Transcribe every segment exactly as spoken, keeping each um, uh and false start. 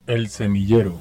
El semillero.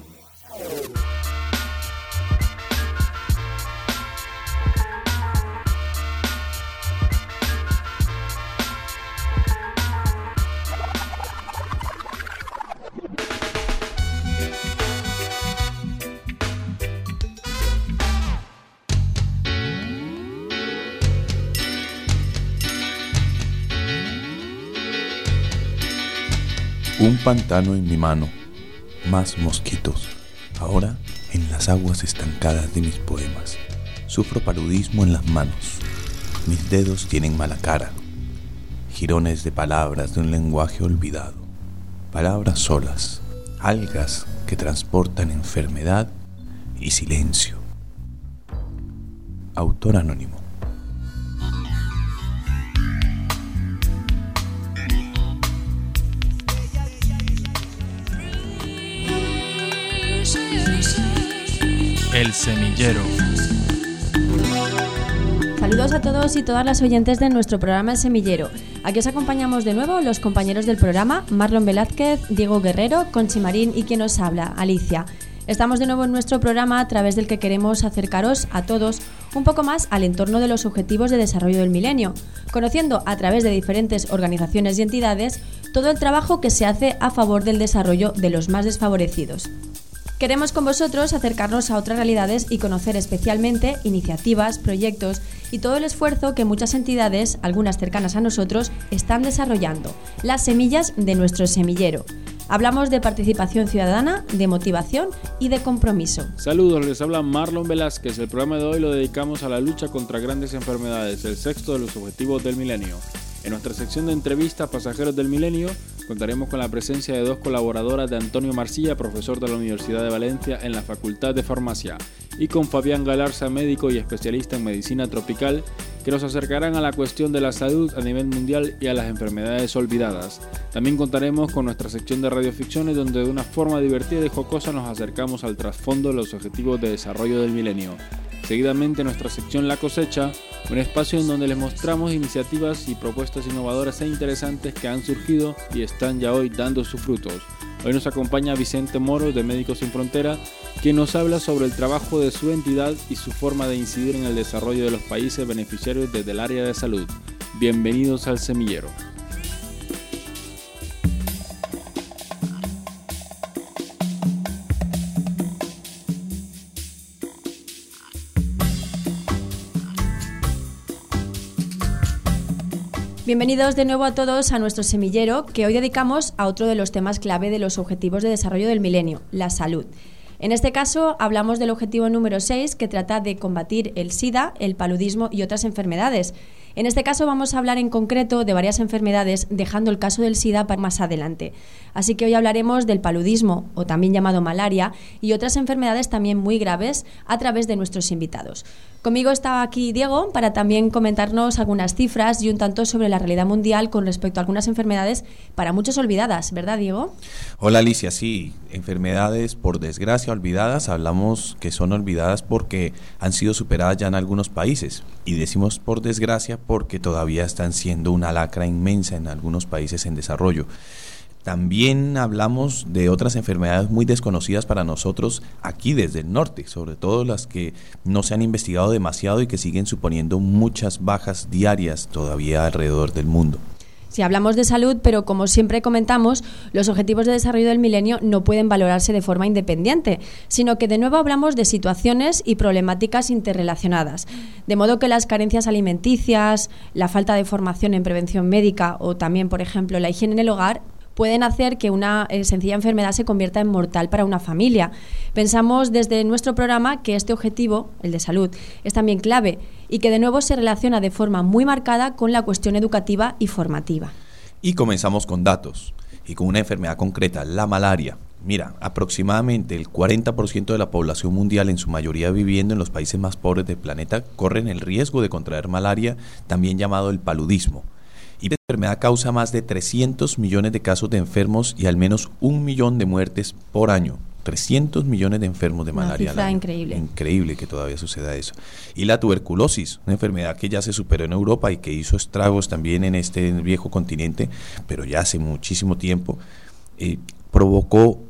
Un pantano en mi mano, más mosquitos, ahora en las aguas estancadas de mis poemas. Sufro paludismo en las manos, mis dedos tienen mala cara, jirones de palabras de un lenguaje olvidado, palabras solas, algas que transportan enfermedad y silencio. Autor anónimo. El semillero. Saludos a todos y todas las oyentes de nuestro programa El Semillero. Aquí os acompañamos de nuevo los compañeros del programa, Marlon Velázquez, Diego Guerrero, Conchi Marín y quien os habla, Alicia. Estamos de nuevo en nuestro programa a través del que queremos acercaros a todos un poco más al entorno de los Objetivos de Desarrollo del Milenio, conociendo a través de diferentes organizaciones y entidades todo el trabajo que se hace a favor del desarrollo de los más desfavorecidos. Queremos con vosotros acercarnos a otras realidades y conocer especialmente iniciativas, proyectos y todo el esfuerzo que muchas entidades, algunas cercanas a nosotros, están desarrollando, las semillas de nuestro semillero. Hablamos de participación ciudadana, de motivación y de compromiso. Saludos, les habla Marlon Velázquez. El programa de hoy lo dedicamos a la lucha contra grandes enfermedades, el sexto de los Objetivos del Milenio. En nuestra sección de entrevistas Pasajeros del Milenio contaremos con la presencia de dos colaboradoras de Antonio Marcilla, profesor de la Universidad de Valencia en la Facultad de Farmacia, y con Fabián Galarza, médico y especialista en medicina tropical, que nos acercarán a la cuestión de la salud a nivel mundial y a las enfermedades olvidadas. También contaremos con nuestra sección de radioficciones, donde de una forma divertida y jocosa nos acercamos al trasfondo de los Objetivos de Desarrollo del Milenio. Seguidamente nuestra sección La Cosecha, un espacio en donde les mostramos iniciativas y propuestas innovadoras e interesantes que han surgido y están ya hoy dando sus frutos. Hoy nos acompaña Vicente Moro de Médicos Sin Frontera, quien nos habla sobre el trabajo de su entidad y su forma de incidir en el desarrollo de los países beneficiarios desde el área de salud. Bienvenidos al Semillero. Bienvenidos de nuevo a todos a nuestro semillero, que hoy dedicamos a otro de los temas clave de los Objetivos de Desarrollo del Milenio, la salud. En este caso hablamos del objetivo número seis, que trata de combatir el SIDA, el paludismo y otras enfermedades. En este caso vamos a hablar en concreto de varias enfermedades, dejando el caso del SIDA para más adelante. Así que hoy hablaremos del paludismo, o también llamado malaria, y otras enfermedades también muy graves a través de nuestros invitados. Conmigo está aquí Diego para también comentarnos algunas cifras y un tanto sobre la realidad mundial con respecto a algunas enfermedades para muchos olvidadas, ¿verdad, Diego? Hola Alicia, sí, enfermedades por desgracia olvidadas, hablamos que son olvidadas porque han sido superadas ya en algunos países, y decimos por desgracia porque todavía están siendo una lacra inmensa en algunos países en desarrollo. También hablamos de otras enfermedades muy desconocidas para nosotros aquí desde el norte, sobre todo las que no se han investigado demasiado y que siguen suponiendo muchas bajas diarias todavía alrededor del mundo. Sí, hablamos de salud, pero como siempre comentamos, los Objetivos de Desarrollo del Milenio no pueden valorarse de forma independiente, sino que de nuevo hablamos de situaciones y problemáticas interrelacionadas, de modo que las carencias alimenticias, la falta de formación en prevención médica o también, por ejemplo, la higiene en el hogar pueden hacer que una eh, sencilla enfermedad se convierta en mortal para una familia. Pensamos desde nuestro programa que este objetivo, el de salud, es también clave y que de nuevo se relaciona de forma muy marcada con la cuestión educativa y formativa. Y comenzamos con datos y con una enfermedad concreta, la malaria. Mira, aproximadamente el cuarenta por ciento de la población mundial, en su mayoría viviendo en los países más pobres del planeta, corren el riesgo de contraer malaria, también llamado el paludismo. Y esta enfermedad causa más de trescientos millones de casos de enfermos y al menos un millón de muertes por año. trescientos millones de enfermos de malaria. Una cifra increíble. Increíble que todavía suceda eso. Y la tuberculosis, una enfermedad que ya se superó en Europa y que hizo estragos también en este viejo continente, pero ya hace muchísimo tiempo, eh, provocó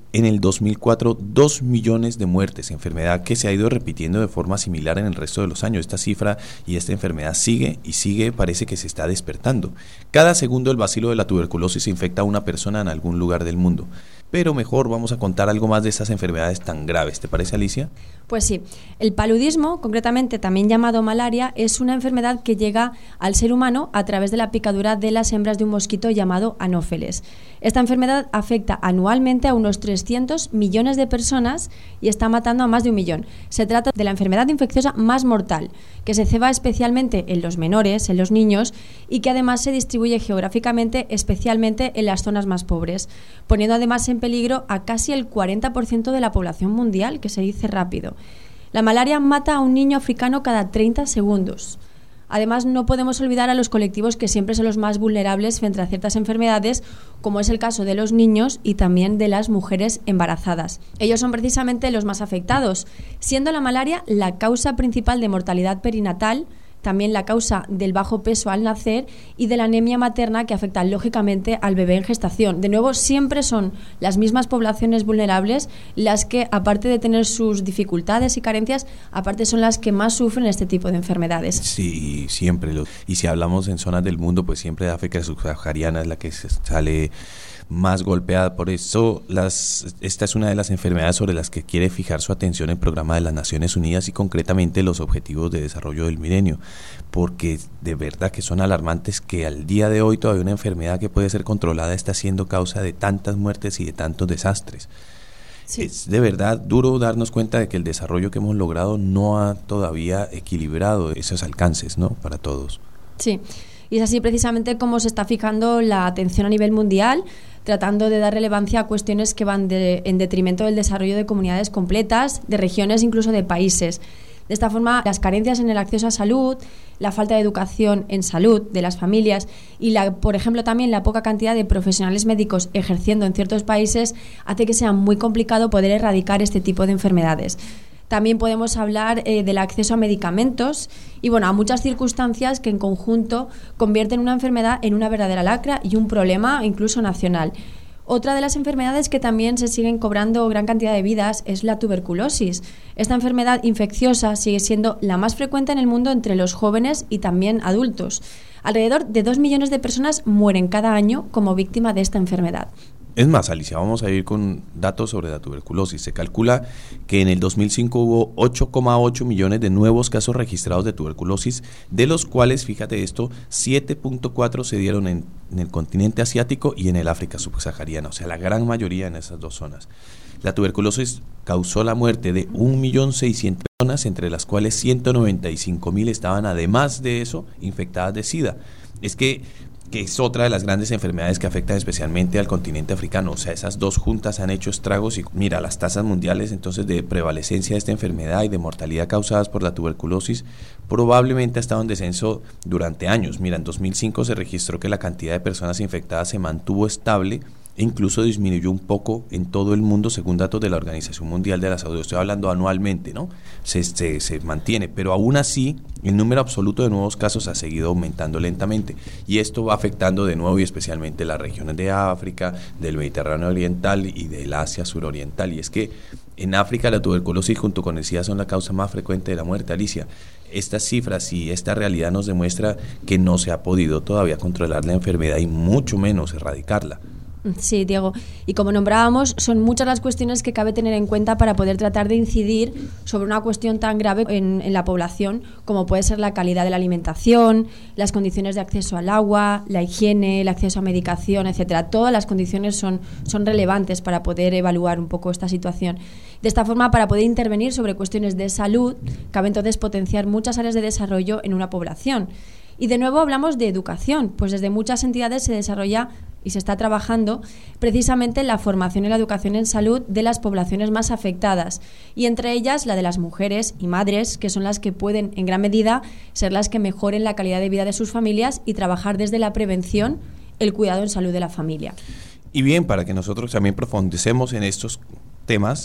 en el dos mil cuatro dos millones de muertes, enfermedad que se ha ido repitiendo de forma similar en el resto de los años. Esta cifra y esta enfermedad sigue y sigue, parece que se está despertando. Cada segundo el bacilo de la tuberculosis infecta a una persona en algún lugar del mundo. Pero mejor vamos a contar algo más de estas enfermedades tan graves. ¿Te parece, Alicia? Pues sí, el paludismo, concretamente también llamado malaria, es una enfermedad que llega al ser humano a través de la picadura de las hembras de un mosquito llamado anófeles. Esta enfermedad afecta anualmente a unos trescientos millones de personas y está matando a más de un millón. Se trata de la enfermedad infecciosa más mortal, que se ceba especialmente en los menores, en los niños, y que además se distribuye geográficamente, especialmente en las zonas más pobres, poniendo además en peligro a casi el cuarenta por ciento de la población mundial, que se dice rápido. La malaria mata a un niño africano cada treinta segundos. Además, no podemos olvidar a los colectivos que siempre son los más vulnerables frente a ciertas enfermedades, como es el caso de los niños y también de las mujeres embarazadas. Ellos son precisamente los más afectados, siendo la malaria la causa principal de mortalidad perinatal, también la causa del bajo peso al nacer y de la anemia materna, que afecta lógicamente al bebé en gestación. De nuevo, siempre son las mismas poblaciones vulnerables las que, aparte de tener sus dificultades y carencias, aparte son las que más sufren este tipo de enfermedades. Sí, siempre. Lo, y si hablamos en zonas del mundo, pues siempre África subsahariana es la que se sale más golpeada. Por eso las, esta es una de las enfermedades sobre las que quiere fijar su atención el Programa de las Naciones Unidas y concretamente los Objetivos de Desarrollo del Milenio, porque de verdad que son alarmantes que al día de hoy todavía una enfermedad que puede ser controlada está siendo causa de tantas muertes y de tantos desastres. Sí. Es de verdad duro darnos cuenta de que el desarrollo que hemos logrado no ha todavía equilibrado esos alcances, ¿no?, para todos. Sí, y es así precisamente como se está fijando la atención a nivel mundial, tratando de dar relevancia a cuestiones que van de, en detrimento del desarrollo de comunidades completas, de regiones, incluso de países. De esta forma, las carencias en el acceso a salud, la falta de educación en salud de las familias y, la, por ejemplo, también la poca cantidad de profesionales médicos ejerciendo en ciertos países hace que sea muy complicado poder erradicar este tipo de enfermedades. También podemos hablar eh, del acceso a medicamentos y, bueno, a muchas circunstancias que en conjunto convierten una enfermedad en una verdadera lacra y un problema incluso nacional. Otra de las enfermedades que también se siguen cobrando gran cantidad de vidas es la tuberculosis. Esta enfermedad infecciosa sigue siendo la más frecuente en el mundo entre los jóvenes y también adultos. Alrededor de dos millones de personas mueren cada año como víctima de esta enfermedad. Es más, Alicia, vamos a ir con datos sobre la tuberculosis. Se calcula que en el dos mil cinco hubo ocho coma ocho millones de nuevos casos registrados de tuberculosis, de los cuales, fíjate esto, siete punto cuatro se dieron en, en el continente asiático y en el África subsahariana, o sea, la gran mayoría en esas dos zonas. La tuberculosis causó la muerte de un millón seiscientas mil personas, entre las cuales ciento noventa y cinco mil estaban, además de eso, infectadas de SIDA. Es que que es otra de las grandes enfermedades que afectan especialmente al continente africano. O sea, esas dos juntas han hecho estragos y mira, las tasas mundiales entonces de prevalecencia de esta enfermedad y de mortalidad causadas por la tuberculosis probablemente ha estado en descenso durante años. Mira, en dos mil cinco se registró que la cantidad de personas infectadas se mantuvo estable e incluso disminuyó un poco en todo el mundo según datos de la Organización Mundial de la Salud. Estoy hablando anualmente, ¿no? Se, se, se mantiene, pero aún así el número absoluto de nuevos casos ha seguido aumentando lentamente y esto va afectando de nuevo y especialmente las regiones de África, del Mediterráneo Oriental y del Asia Suroriental. Y es que en África la tuberculosis junto con el SIDA son la causa más frecuente de la muerte, Alicia. Estas cifras y esta realidad nos demuestra que no se ha podido todavía controlar la enfermedad y mucho menos erradicarla. Sí, Diego. Y como nombrábamos, son muchas las cuestiones que cabe tener en cuenta para poder tratar de incidir sobre una cuestión tan grave en, en la población, como puede ser la calidad de la alimentación, las condiciones de acceso al agua, la higiene, el acceso a medicación, etcétera. Todas las condiciones son, son relevantes para poder evaluar un poco esta situación. De esta forma, para poder intervenir sobre cuestiones de salud, cabe entonces potenciar muchas áreas de desarrollo en una población. Y de nuevo hablamos de educación, pues desde muchas entidades se desarrolla y se está trabajando precisamente en la formación y la educación en salud de las poblaciones más afectadas, y entre ellas la de las mujeres y madres, que son las que pueden en gran medida ser las que mejoren la calidad de vida de sus familias y trabajar desde la prevención, el cuidado en salud de la familia. Y bien, para que nosotros también profundicemos en estos temas,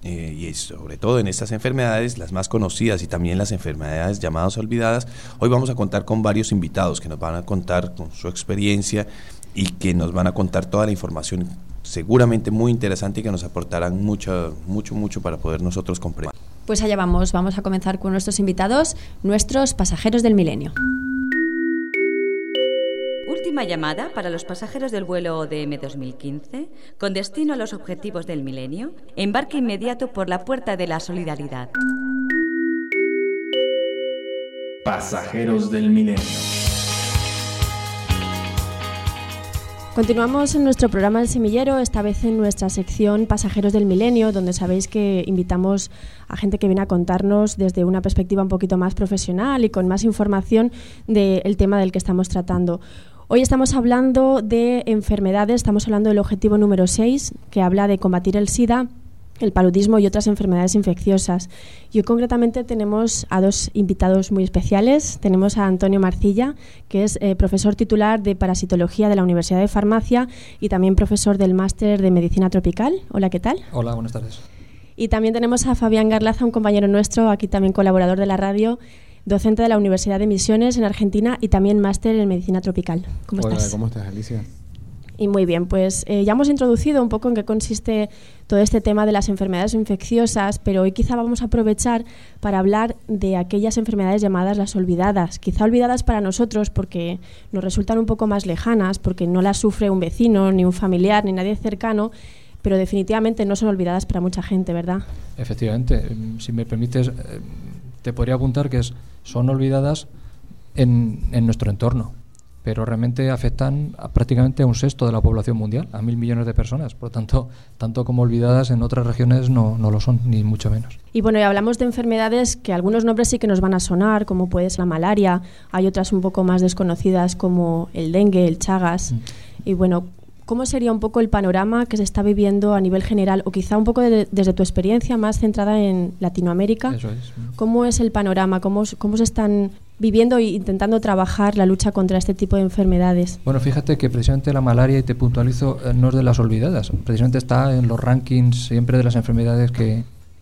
eh, y sobre todo en estas enfermedades, las más conocidas y también las enfermedades llamadas olvidadas, hoy vamos a contar con varios invitados que nos van a contar con su experiencia y que nos van a contar toda la información seguramente muy interesante y que nos aportarán mucho, mucho, mucho para poder nosotros comprender. Pues allá vamos, vamos a comenzar con nuestros invitados, nuestros pasajeros del milenio. Última llamada para los pasajeros del vuelo O D M dos mil quince, con destino a los objetivos del milenio. Embarque inmediato por la puerta de la solidaridad. Pasajeros del milenio. Continuamos en nuestro programa El Semillero, esta vez en nuestra sección Pasajeros del Milenio, donde sabéis que invitamos a gente que viene a contarnos desde una perspectiva un poquito más profesional y con más información del tema del que estamos tratando. Hoy estamos hablando de enfermedades, estamos hablando del objetivo número seis, que habla de combatir el SIDA, el paludismo y otras enfermedades infecciosas. Y hoy concretamente tenemos a dos invitados muy especiales. Tenemos a Antonio Marcilla, que es eh, profesor titular de Parasitología de la Universidad de Farmacia y también profesor del Máster de Medicina Tropical. Hola, ¿qué tal? Hola, buenas tardes. Y también tenemos a Fabián Garlaza, un compañero nuestro, aquí también colaborador de la radio, docente de la Universidad de Misiones en Argentina y también máster en Medicina Tropical. ¿Cómo Hola, estás? ¿cómo estás, Alicia? Y muy bien, pues eh, ya hemos introducido un poco en qué consiste todo este tema de las enfermedades infecciosas, pero hoy quizá vamos a aprovechar para hablar de aquellas enfermedades llamadas las olvidadas. Quizá olvidadas para nosotros porque nos resultan un poco más lejanas, porque no las sufre un vecino, ni un familiar, ni nadie cercano, pero definitivamente no son olvidadas para mucha gente, ¿verdad? Efectivamente. Si me permites, te podría apuntar que es, son olvidadas en, en nuestro entorno, pero realmente afectan a prácticamente a un sexto de la población mundial, a mil millones de personas. Por lo tanto, tanto como olvidadas en otras regiones no, no lo son, ni mucho menos. Y bueno, y hablamos de enfermedades que algunos nombres sí que nos van a sonar, como puede ser la malaria, hay otras un poco más desconocidas como el dengue, el Chagas. Mm. Y bueno, ¿cómo sería un poco el panorama que se está viviendo a nivel general, o quizá un poco de, desde tu experiencia más centrada en Latinoamérica? Eso es. ¿Cómo es el panorama? ¿Cómo, cómo se están viviendo e intentando trabajar la lucha contra este tipo de enfermedades? Bueno, fíjate que precisamente la malaria, y te puntualizo, no es de las olvidadas. Precisamente está en los rankings siempre de las enfermedades que,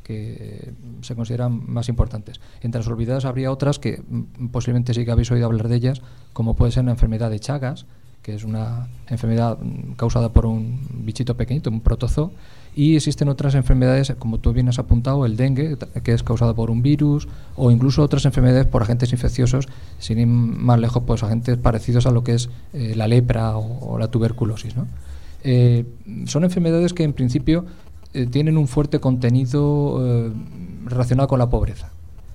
que se consideran más importantes. Entre las olvidadas habría otras que posiblemente sí que habéis oído hablar de ellas, como puede ser la enfermedad de Chagas, que es una enfermedad causada por un bichito pequeñito, un protozoo, y existen otras enfermedades, como tú bien has apuntado, el dengue, que es causado por un virus, o incluso otras enfermedades por agentes infecciosos, sin ir más lejos, pues agentes parecidos a lo que es eh, la lepra o, o la tuberculosis, ¿no? Eh, son enfermedades que en principio eh, tienen un fuerte contenido eh, relacionado con la pobreza.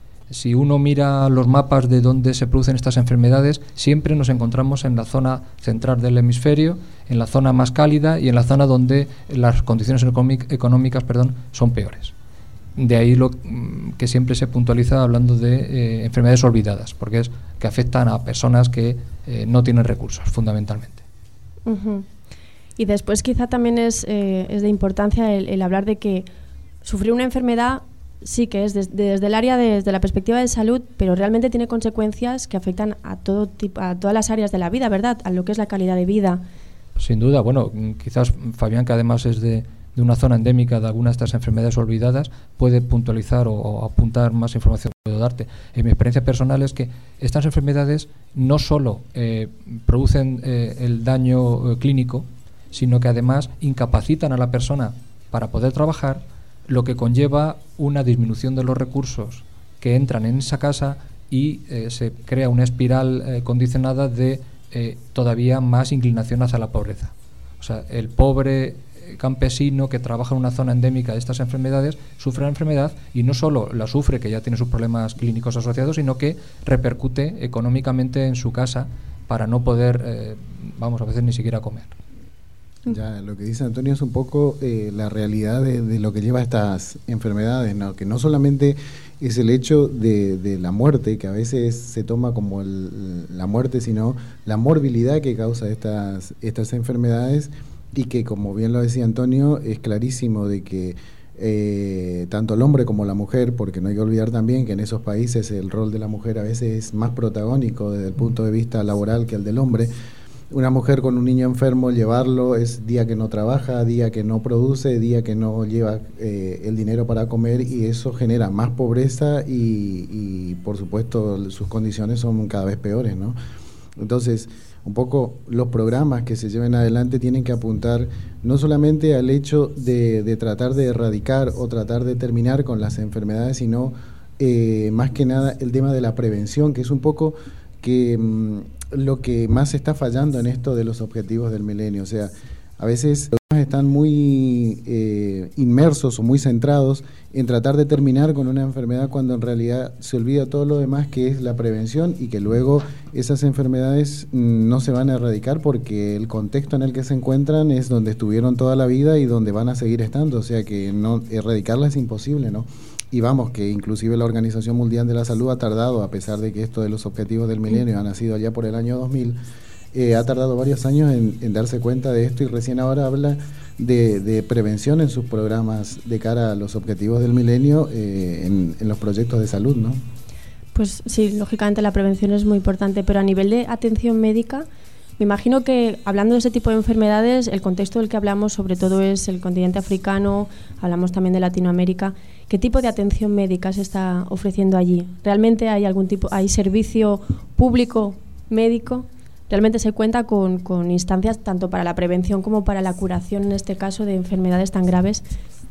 Si uno mira los mapas de dónde se producen estas enfermedades, siempre nos encontramos en la zona central del hemisferio, en la zona más cálida y en la zona donde las condiciones económicas perdón, son peores. De ahí lo que siempre se puntualiza hablando de eh, enfermedades olvidadas, porque es que afectan a personas que eh, no tienen recursos, fundamentalmente. Uh-huh. Y después quizá también es, eh, es de importancia el, el hablar de que sufrir una enfermedad sí que es desde, desde el área, de, desde la perspectiva de salud, pero realmente tiene consecuencias que afectan a todo tipo, a todas las áreas de la vida, ¿verdad? A lo que es la calidad de vida. Sin duda. Bueno, quizás Fabián, que además es de, de una zona endémica de algunas de estas enfermedades olvidadas, puede puntualizar o, o apuntar más información que puedo darte. En mi experiencia personal es que estas enfermedades no solo eh, producen eh, el daño eh, clínico, sino que además incapacitan a la persona para poder trabajar, lo que conlleva una disminución de los recursos que entran en esa casa y eh, se crea una espiral eh, condicionada de eh, todavía más inclinación hacia la pobreza. O sea, el pobre campesino que trabaja en una zona endémica de estas enfermedades sufre la enfermedad y no solo la sufre, que ya tiene sus problemas clínicos asociados, sino que repercute económicamente en su casa para no poder, eh, vamos, a veces ni siquiera comer. Ya, lo que dice Antonio es un poco eh, la realidad de, de lo que lleva a estas enfermedades, ¿no? Que no solamente es el hecho de, de la muerte, que a veces se toma como el, la muerte, sino la morbilidad que causa estas, estas enfermedades, y que, como bien lo decía Antonio, es clarísimo de que eh, tanto el hombre como la mujer, porque no hay que olvidar también que en esos países el rol de la mujer a veces es más protagónico desde el punto de vista laboral que el del hombre. una mujer con un niño enfermo, llevarlo es día que no trabaja, día que no produce, día que no lleva eh, el dinero para comer, y eso genera más pobreza y, y por supuesto sus condiciones son cada vez peores, ¿no? Entonces, un poco los programas que se lleven adelante tienen que apuntar no solamente al hecho de, de tratar de erradicar o tratar de terminar con las enfermedades, sino eh, más que nada el tema de la prevención, que es un poco que mmm, lo que más está fallando en esto de los objetivos del milenio. O sea, a veces los están muy eh, inmersos o muy centrados en tratar de terminar con una enfermedad, cuando en realidad se olvida todo lo demás, que es la prevención, y que luego esas enfermedades mmm, no se van a erradicar porque el contexto en el que se encuentran es donde estuvieron toda la vida y donde van a seguir estando. O sea que no erradicarla es imposible, ¿no? Y vamos, que inclusive la Organización Mundial de la Salud ha tardado, a pesar de que esto de los objetivos del milenio ha nacido allá por el año dos mil, eh, ha tardado varios años en, en darse cuenta de esto, y recién ahora habla de, de prevención en sus programas de cara a los objetivos del milenio, eh, en, en los proyectos de salud, ¿no? Pues sí, lógicamente la prevención es muy importante, pero a nivel de atención médica, me imagino que hablando de ese tipo de enfermedades, el contexto del que hablamos sobre todo es el continente africano, hablamos también de Latinoamérica. ¿Qué tipo de atención médica se está ofreciendo allí? ¿Realmente hay algún tipo, hay servicio público médico? ¿Realmente se cuenta con, con instancias tanto para la prevención como para la curación, en este caso, de enfermedades tan graves?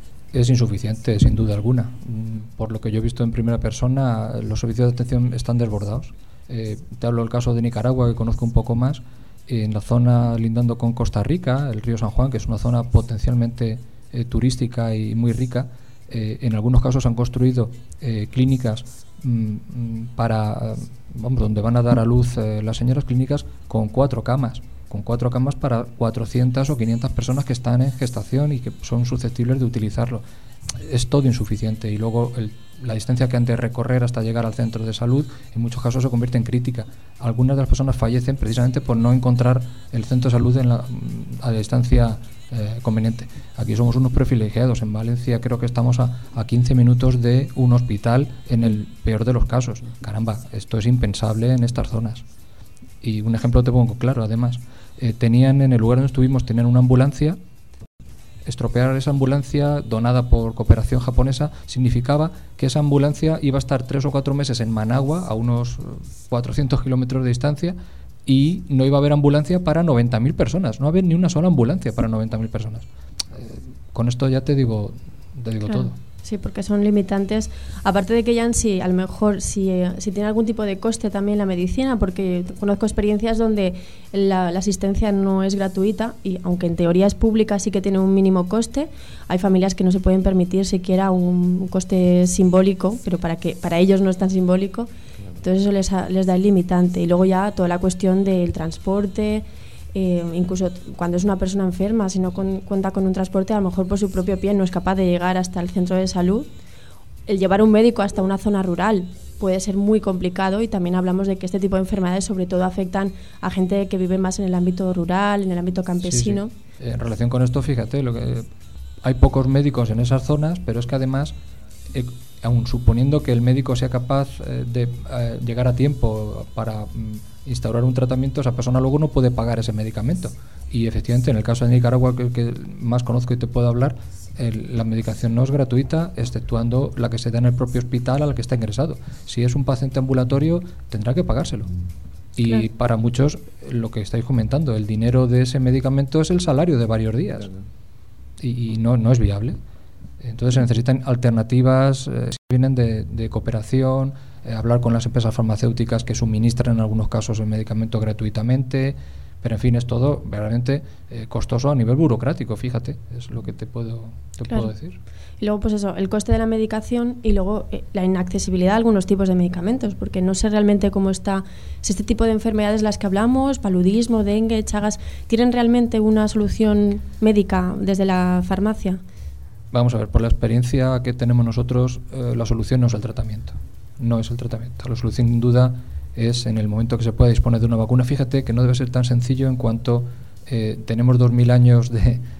Es insuficiente, sin duda alguna. Por lo que yo he visto en primera persona, los servicios de atención están desbordados. Eh, te hablo del caso de Nicaragua, que conozco un poco más. En la zona lindando con Costa Rica, el río San Juan, que es una zona potencialmente eh, turística y muy rica, eh, en algunos casos han construido eh, clínicas mm, para, vamos, donde van a dar a luz eh, las señoras, clínicas con cuatro camas, con cuatro camas para cuatrocientas o quinientas personas que están en gestación y que son susceptibles de utilizarlo. Es todo insuficiente, y luego el la distancia que han de recorrer hasta llegar al centro de salud en muchos casos se convierte en crítica. Algunas de las personas fallecen precisamente por no encontrar el centro de salud en la, a la distancia eh, conveniente. Aquí somos unos privilegiados. En Valencia creo que estamos a, a quince minutos de un hospital en el peor de los casos. Caramba, esto es impensable en estas zonas. Y un ejemplo te pongo claro, además. Eh, tenían en el lugar donde estuvimos, tenían una ambulancia. Estropear esa ambulancia donada por cooperación japonesa significaba que esa ambulancia iba a estar tres o cuatro meses en Managua, a unos cuatrocientos kilómetros de distancia, y no iba a haber ambulancia para noventa mil personas. No había ni una sola ambulancia para noventa mil personas. Eh, con esto ya te digo, te digo claro. todo. Sí, porque son limitantes. Aparte de que ya en sí, a lo mejor, si, eh, si tiene algún tipo de coste también la medicina, porque conozco experiencias donde la, la asistencia no es gratuita, y aunque en teoría es pública, sí que tiene un mínimo coste. Hay familias que no se pueden permitir siquiera un, un coste simbólico, pero para que para ellos no es tan simbólico. Entonces eso les, les da el limitante. Y luego ya toda la cuestión del transporte. Eh, incluso cuando es una persona enferma, si no con, cuenta con un transporte, a lo mejor por su propio pie no es capaz de llegar hasta el centro de salud. El llevar un médico hasta una zona rural puede ser muy complicado, y también hablamos de que este tipo de enfermedades sobre todo afectan a gente que vive más en el ámbito rural, en el ámbito campesino. Sí, sí. En relación con esto, fíjate, lo que hay pocos médicos en esas zonas, pero es que además, eh, aun suponiendo que el médico sea capaz eh, de eh, llegar a tiempo para mm, instaurar un tratamiento, esa persona luego no puede pagar ese medicamento. Y efectivamente, en el caso de Nicaragua, que, que más conozco y te puedo hablar, el, la medicación no es gratuita, exceptuando la que se da en el propio hospital al que está ingresado. Si es un paciente ambulatorio, tendrá que pagárselo. Y claro, para muchos, lo que estáis comentando, el dinero de ese medicamento es el salario de varios días. Claro. Y, y no, no es viable. Entonces se necesitan alternativas eh, que vienen de, de cooperación, eh, hablar con las empresas farmacéuticas que suministran en algunos casos el medicamento gratuitamente, pero en fin, es todo realmente eh, costoso a nivel burocrático, fíjate, es lo que te puedo, te claro. puedo decir. Y luego, pues eso, el coste de la medicación, y luego eh, la inaccesibilidad de algunos tipos de medicamentos, porque no sé realmente cómo está, si este tipo de enfermedades las que hablamos, paludismo, dengue, chagas, ¿tienen realmente una solución médica desde la farmacia? Vamos a ver, por la experiencia que tenemos nosotros, eh, la solución no es el tratamiento, no es el tratamiento. La solución, sin duda, es en el momento que se pueda disponer de una vacuna. Fíjate que no debe ser tan sencillo en cuanto eh, tenemos dos mil años de,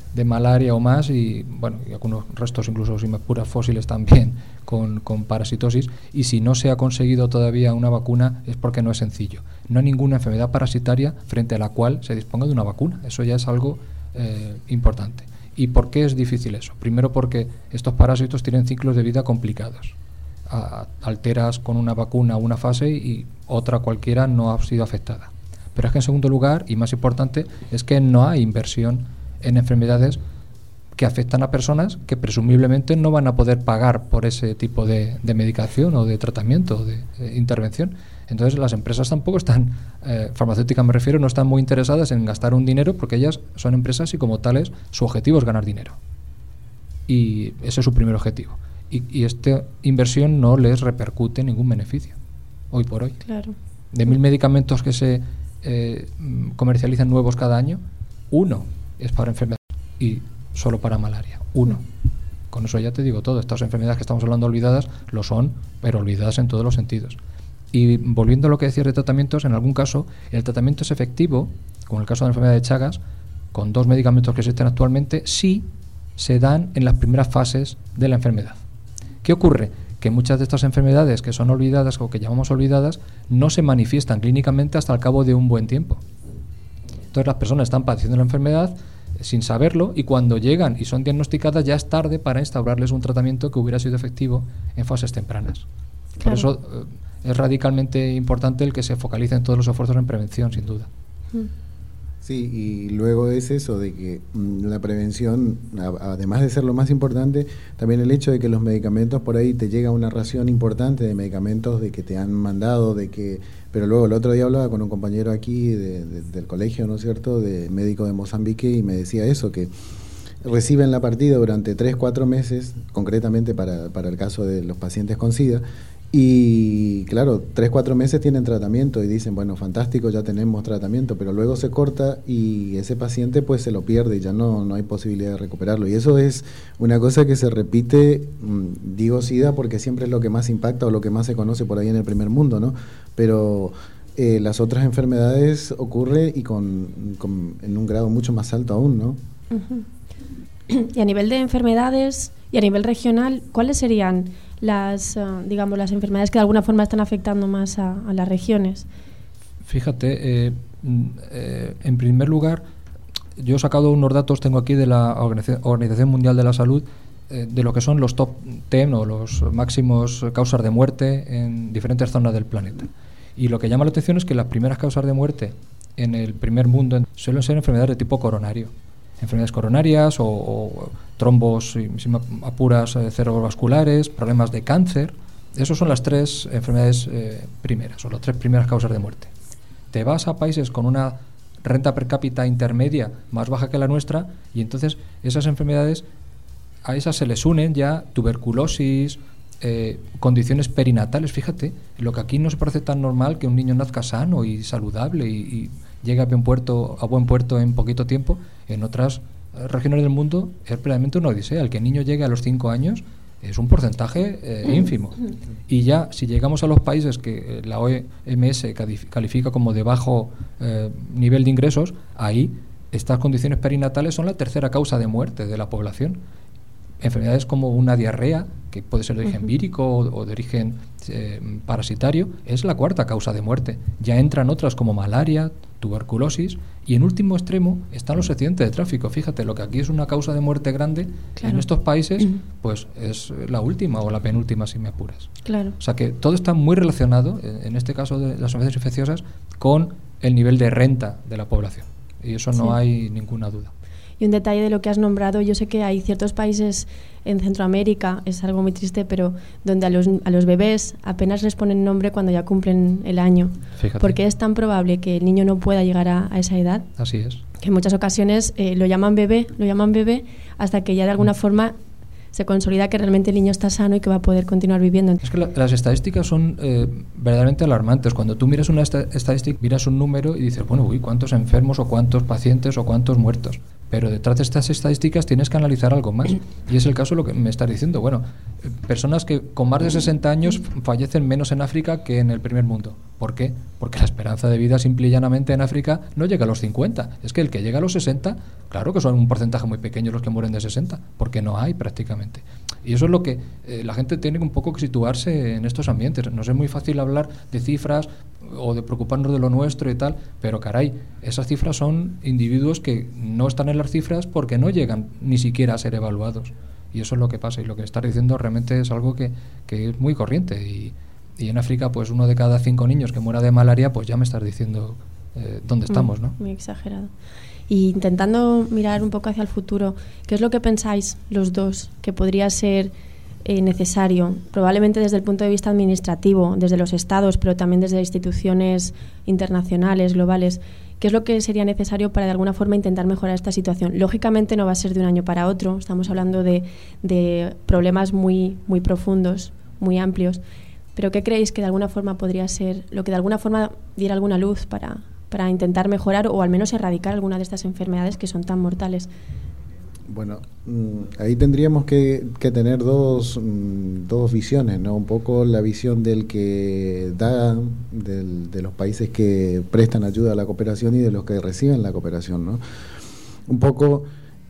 de malaria o más, y bueno, y algunos restos incluso, si me apuras, fósiles también con, con parasitosis, y si no se ha conseguido todavía una vacuna es porque no es sencillo. No hay ninguna enfermedad parasitaria frente a la cual se disponga de una vacuna. Eso ya es algo eh, importante. ¿Y por qué es difícil eso? Primero porque estos parásitos tienen ciclos de vida complicados. A, alteras con una vacuna una fase y otra cualquiera no ha sido afectada. Pero es que en segundo lugar, y más importante, es que no hay inversión en enfermedades que afectan a personas que presumiblemente no van a poder pagar por ese tipo de, de medicación o de tratamiento o de, de intervención. Entonces las empresas tampoco están, eh, farmacéuticas me refiero, no están muy interesadas en gastar un dinero, porque ellas son empresas y como tales su objetivo es ganar dinero. Y ese es su primer objetivo. Y, y esta inversión no les repercute ningún beneficio, hoy por hoy. Claro. De mil medicamentos que se eh, comercializan nuevos cada año, uno es para enfermedades y solo para malaria. Uno. Con eso ya te digo todo. Estas enfermedades que estamos hablando olvidadas lo son, pero olvidadas en todos los sentidos. Y volviendo a lo que decías de tratamientos, en algún caso el tratamiento es efectivo, como en el caso de la enfermedad de Chagas, con dos medicamentos que existen actualmente, sí se dan en las primeras fases de la enfermedad. ¿Qué ocurre? Que muchas de estas enfermedades que son olvidadas o que llamamos olvidadas no se manifiestan clínicamente hasta el cabo de un buen tiempo. Entonces las personas están padeciendo la enfermedad sin saberlo, y cuando llegan y son diagnosticadas ya es tarde para instaurarles un tratamiento que hubiera sido efectivo en fases tempranas. Claro. Por eso eh, es radicalmente importante el que se focalicen todos los esfuerzos en prevención, sin duda. Sí, y luego es eso de que mmm, la prevención, a, además de ser lo más importante, también el hecho de que los medicamentos, por ahí te llega una ración importante de medicamentos de que te han mandado, de que pero luego el otro día hablaba con un compañero aquí de, de, del colegio, ¿no es cierto?, de médico de Mozambique, y me decía eso, que reciben la partida durante tres, cuatro meses, concretamente para, para el caso de los pacientes con SIDA, y claro, tres, cuatro meses tienen tratamiento y dicen, bueno, fantástico, ya tenemos tratamiento, pero luego se corta y ese paciente pues se lo pierde y ya no, no hay posibilidad de recuperarlo. Y eso es una cosa que se repite, mmm, digo SIDA porque siempre es lo que más impacta o lo que más se conoce por ahí en el primer mundo, ¿no? Pero eh, las otras enfermedades ocurre y con, con, en un grado mucho más alto aún, ¿no? Uh-huh. Y a nivel de enfermedades y a nivel regional, ¿cuáles serían las, uh, digamos, las enfermedades que de alguna forma están afectando más a, a las regiones? Fíjate, eh, eh, en primer lugar, yo he sacado unos datos, tengo aquí de la Organización Mundial de la Salud, eh, de lo que son los top diez o los máximos causas de muerte en diferentes zonas del planeta. Y lo que llama la atención es que las primeras causas de muerte en el primer mundo suelen ser enfermedades de tipo coronario. Enfermedades coronarias o, o trombos, si, si me apuras, eh, cerebrovasculares, problemas de cáncer. Esas son las tres enfermedades eh, primeras, o las tres primeras causas de muerte. Te vas a países con una renta per cápita intermedia más baja que la nuestra, y entonces esas enfermedades, a esas se les unen ya tuberculosis, eh, condiciones perinatales. Fíjate, lo que aquí no se parece tan normal, que un niño nazca sano y saludable y, y llegue a buen puerto, a buen puerto en poquito tiempo, en otras regiones del mundo es realmente una odisea. El que el niño llegue a los cinco años es un porcentaje eh, ínfimo. Y ya, si llegamos a los países que la O M S califica como de bajo eh, nivel de ingresos, ahí estas condiciones perinatales son la tercera causa de muerte de la población. Enfermedades como una diarrea, que puede ser de origen vírico o, o de origen eh, parasitario, es la cuarta causa de muerte. Ya entran otras como malaria, tuberculosis, y en último extremo están los accidentes de tráfico. Fíjate, lo que aquí es una causa de muerte grande, claro, en estos países pues es la última o la penúltima, si me apuras. Claro. O sea que todo está muy relacionado, en este caso de las enfermedades infecciosas, con el nivel de renta de la población, y eso no sí. hay ninguna duda. Y un detalle de lo que has nombrado, yo sé que hay ciertos países en Centroamérica, es algo muy triste, pero donde a los, a los bebés apenas les ponen nombre cuando ya cumplen el año. Fíjate. Porque es tan probable que el niño no pueda llegar a, a esa edad. Así es. Que en muchas ocasiones eh, lo llaman bebé, lo llaman bebé, hasta que ya de alguna mm. forma se consolida que realmente el niño está sano y que va a poder continuar viviendo. Es que la, las estadísticas son eh, verdaderamente alarmantes. Cuando tú miras una esta, estadística, miras un número y dices, bueno, uy, ¿cuántos enfermos o cuántos pacientes o cuántos muertos? Pero detrás de estas estadísticas tienes que analizar algo más. Y es el caso de lo que me estás diciendo. Bueno, personas que con más de sesenta años fallecen menos en África que en el primer mundo. ¿Por qué? Porque la esperanza de vida simple y llanamente en África no llega a los cincuenta. Es que el que llega a los sesenta, claro que son un porcentaje muy pequeño los que mueren de sesenta, porque no hay prácticamente. Y eso es lo que eh, la gente tiene un poco que situarse en estos ambientes. Nos es muy fácil hablar de cifras o de preocuparnos de lo nuestro y tal, pero caray, esas cifras son individuos que no están en las cifras porque no llegan ni siquiera a ser evaluados. Y eso es lo que pasa, y lo que estás diciendo realmente es algo que, que es muy corriente. Y, y en África, pues uno de cada cinco niños que muera de malaria, pues ya me estás diciendo eh, dónde estamos, ¿no? Muy exagerado. Y intentando mirar un poco hacia el futuro, ¿qué es lo que pensáis los dos que podría ser eh, necesario? Probablemente desde el punto de vista administrativo, desde los estados, pero también desde instituciones internacionales, globales. ¿Qué es lo que sería necesario para de alguna forma intentar mejorar esta situación? Lógicamente no va a ser de un año para otro, estamos hablando de, de problemas muy, muy profundos, muy amplios, pero ¿qué creéis que de alguna forma podría ser lo que de alguna forma diera alguna luz para, para intentar mejorar o al menos erradicar alguna de estas enfermedades que son tan mortales? Bueno, ahí tendríamos que, que tener dos, dos visiones, ¿no? Un poco la visión del que da, del, de los países que prestan ayuda a la cooperación y de los que reciben la cooperación, ¿no? Un poco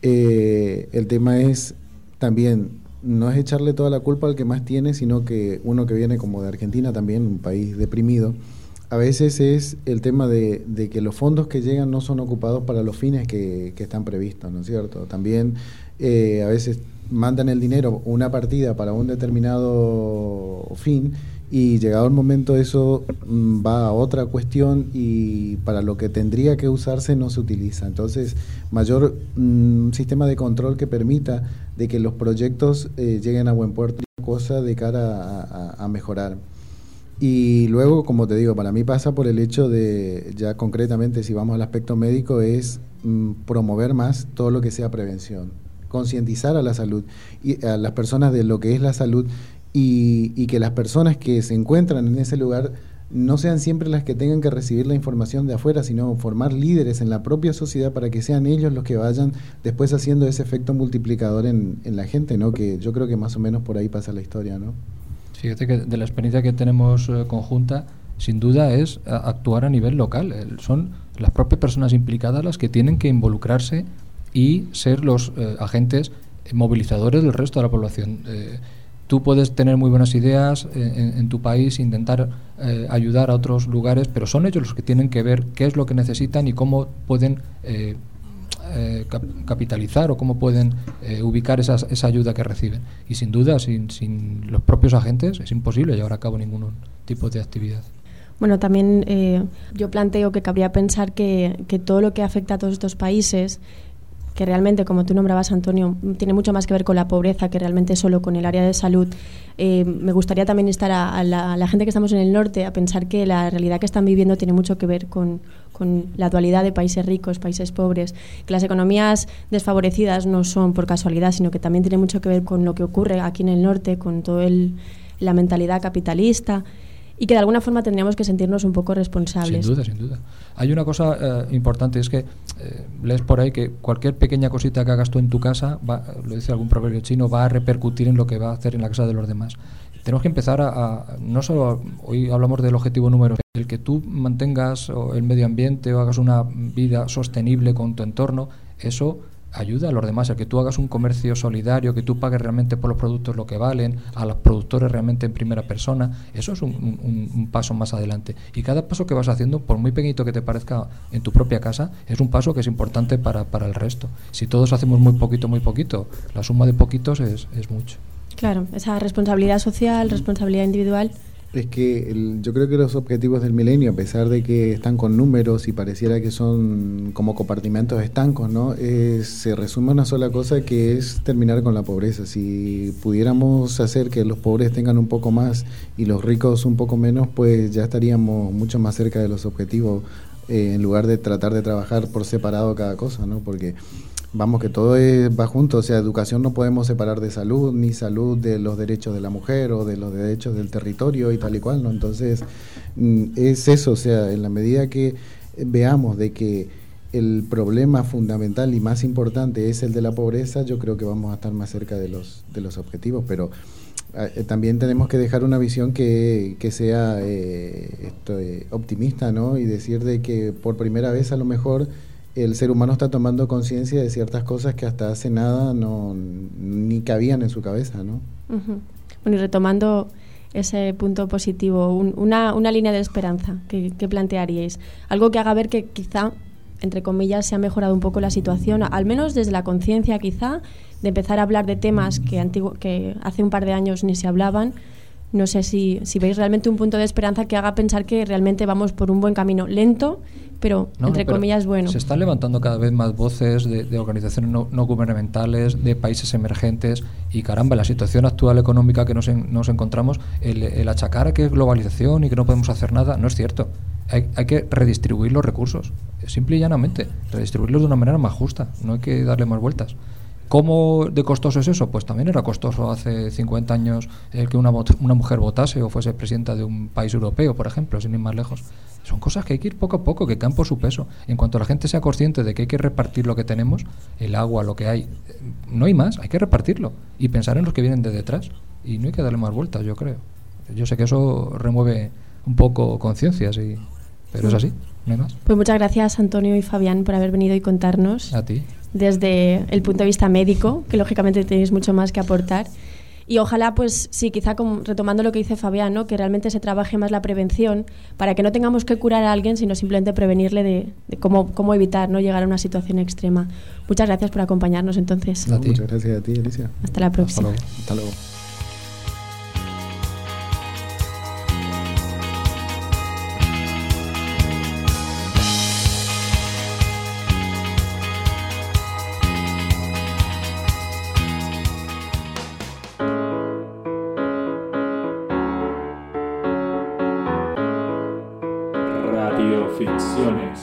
eh, el tema es también, no es echarle toda la culpa al que más tiene, sino que uno que viene como de Argentina también, un país deprimido, a veces es el tema de, de que los fondos que llegan no son ocupados para los fines que, que están previstos, ¿no es cierto? También eh, a veces mandan el dinero, una partida para un determinado fin, y llegado el momento eso mm, va a otra cuestión y para lo que tendría que usarse no se utiliza. Entonces, mayor mm, sistema de control que permita de que los proyectos eh, lleguen a buen puerto, cosa de cara a, a, a mejorar. Y luego, como te digo, para mí pasa por el hecho de, ya concretamente, si vamos al aspecto médico, es mm, promover más todo lo que sea prevención, concientizar a la salud y a las personas de lo que es la salud y, y que las personas que se encuentran en ese lugar no sean siempre las que tengan que recibir la información de afuera, sino formar líderes en la propia sociedad para que sean ellos los que vayan después haciendo ese efecto multiplicador en, en la gente, ¿no? Que yo creo que más o menos por ahí pasa la historia, ¿no? Fíjate que de la experiencia que tenemos eh, conjunta, sin duda es a, actuar a nivel local. El, son las propias personas implicadas las que tienen que involucrarse y ser los eh, agentes movilizadores del resto de la población. Eh, tú puedes tener muy buenas ideas eh, en, en tu país, intentar eh, ayudar a otros lugares, pero son ellos los que tienen que ver qué es lo que necesitan y cómo pueden eh, Eh, cap capitalizar o cómo pueden eh, ubicar esas, esa ayuda que reciben. Y sin duda, sin, sin los propios agentes es imposible llevar a cabo ningún tipo de actividad. Bueno, también eh, yo planteo que cabría pensar que, que todo lo que afecta a todos estos países, que realmente, como tú nombrabas, Antonio, tiene mucho más que ver con la pobreza que realmente solo con el área de salud. Eh, me gustaría también estar a, a, la, a la gente que estamos en el norte a pensar que la realidad que están viviendo tiene mucho que ver con, con la dualidad de países ricos, países pobres, que las economías desfavorecidas no son por casualidad, sino que también tiene mucho que ver con lo que ocurre aquí en el norte, con toda la mentalidad capitalista, y que de alguna forma tendríamos que sentirnos un poco responsables. Sin duda, sin duda. Hay una cosa eh, importante, es que eh, lees por ahí que cualquier pequeña cosita que hagas tú en tu casa, va, lo dice algún proverbio chino, va a repercutir en lo que va a hacer en la casa de los demás. Tenemos que empezar a, a no solo, hoy hablamos del objetivo número, el que tú mantengas el medio ambiente o hagas una vida sostenible con tu entorno, eso ayuda a los demás, a que tú hagas un comercio solidario, que tú pagues realmente por los productos lo que valen, a los productores realmente en primera persona. Eso es un, un, un paso más adelante. Y cada paso que vas haciendo, por muy pequeñito que te parezca en tu propia casa, es un paso que es importante para, para el resto. Si todos hacemos muy poquito, muy poquito, la suma de poquitos es, es mucho. Claro, esa responsabilidad social, responsabilidad individual. Es que el, yo creo que los objetivos del milenio, a pesar de que están con números y pareciera que son como compartimentos estancos, ¿no? Eh, se resume a una sola cosa, que es terminar con la pobreza. Si pudiéramos hacer que los pobres tengan un poco más y los ricos un poco menos, pues ya estaríamos mucho más cerca de los objetivos, eh, en lugar de tratar de trabajar por separado cada cosa, ¿no? Porque vamos, que todo es, va junto, o sea, educación no podemos separar de salud, ni salud de los derechos de la mujer o de los derechos del territorio y tal y cual, ¿no? Entonces, es eso, o sea, en la medida que veamos de que el problema fundamental y más importante es el de la pobreza, yo creo que vamos a estar más cerca de los, de los objetivos, pero eh, también tenemos que dejar una visión que, que sea eh, esto, eh, optimista, ¿no? Y decir de que por primera vez a lo mejor el ser humano está tomando conciencia de ciertas cosas que hasta hace nada no ni cabían en su cabeza, ¿no? Uh-huh. Bueno, y retomando ese punto positivo, un, una, una línea de esperanza que, que plantearíais, algo que haga ver que quizá, entre comillas, se ha mejorado un poco la situación, al menos desde la conciencia quizá, de empezar a hablar de temas que, antiguo, que hace un par de años ni se hablaban. No sé si, si veis realmente un punto de esperanza que haga pensar que realmente vamos por un buen camino, lento, pero no, entre no, pero comillas bueno. Se están levantando cada vez más voces de, de organizaciones no, no gubernamentales, de países emergentes, y caramba, la situación actual económica que nos, en, nos encontramos, el, el achacar a que es globalización y que no podemos hacer nada, no es cierto. Hay, hay que redistribuir los recursos, simple y llanamente, redistribuirlos de una manera más justa, no hay que darle más vueltas. ¿Cómo de costoso es eso? Pues también era costoso hace cincuenta años el que una, una mujer votase o fuese presidenta de un país europeo, por ejemplo, sin ir más lejos. Son cosas que hay que ir poco a poco, que caen por su peso. En cuanto la gente sea consciente de que hay que repartir lo que tenemos, el agua, lo que hay, no hay más, hay que repartirlo y pensar en los que vienen de detrás. Y no hay que darle más vueltas, yo creo. Yo sé que eso remueve un poco conciencias, y, pero es así, no hay más. Pues muchas gracias, Antonio y Fabián, por haber venido y contarnos. A ti. Desde el punto de vista médico, que lógicamente tenéis mucho más que aportar. Y ojalá, pues sí, quizá como, retomando lo que dice Fabián, ¿no? Que realmente se trabaje más la prevención para que no tengamos que curar a alguien, sino simplemente prevenirle de, de cómo, cómo evitar no llegar a una situación extrema. Muchas gracias por acompañarnos, entonces. No, muchas gracias a ti, Alicia. Hasta la próxima. Hasta luego. Hasta luego. Radioficciones.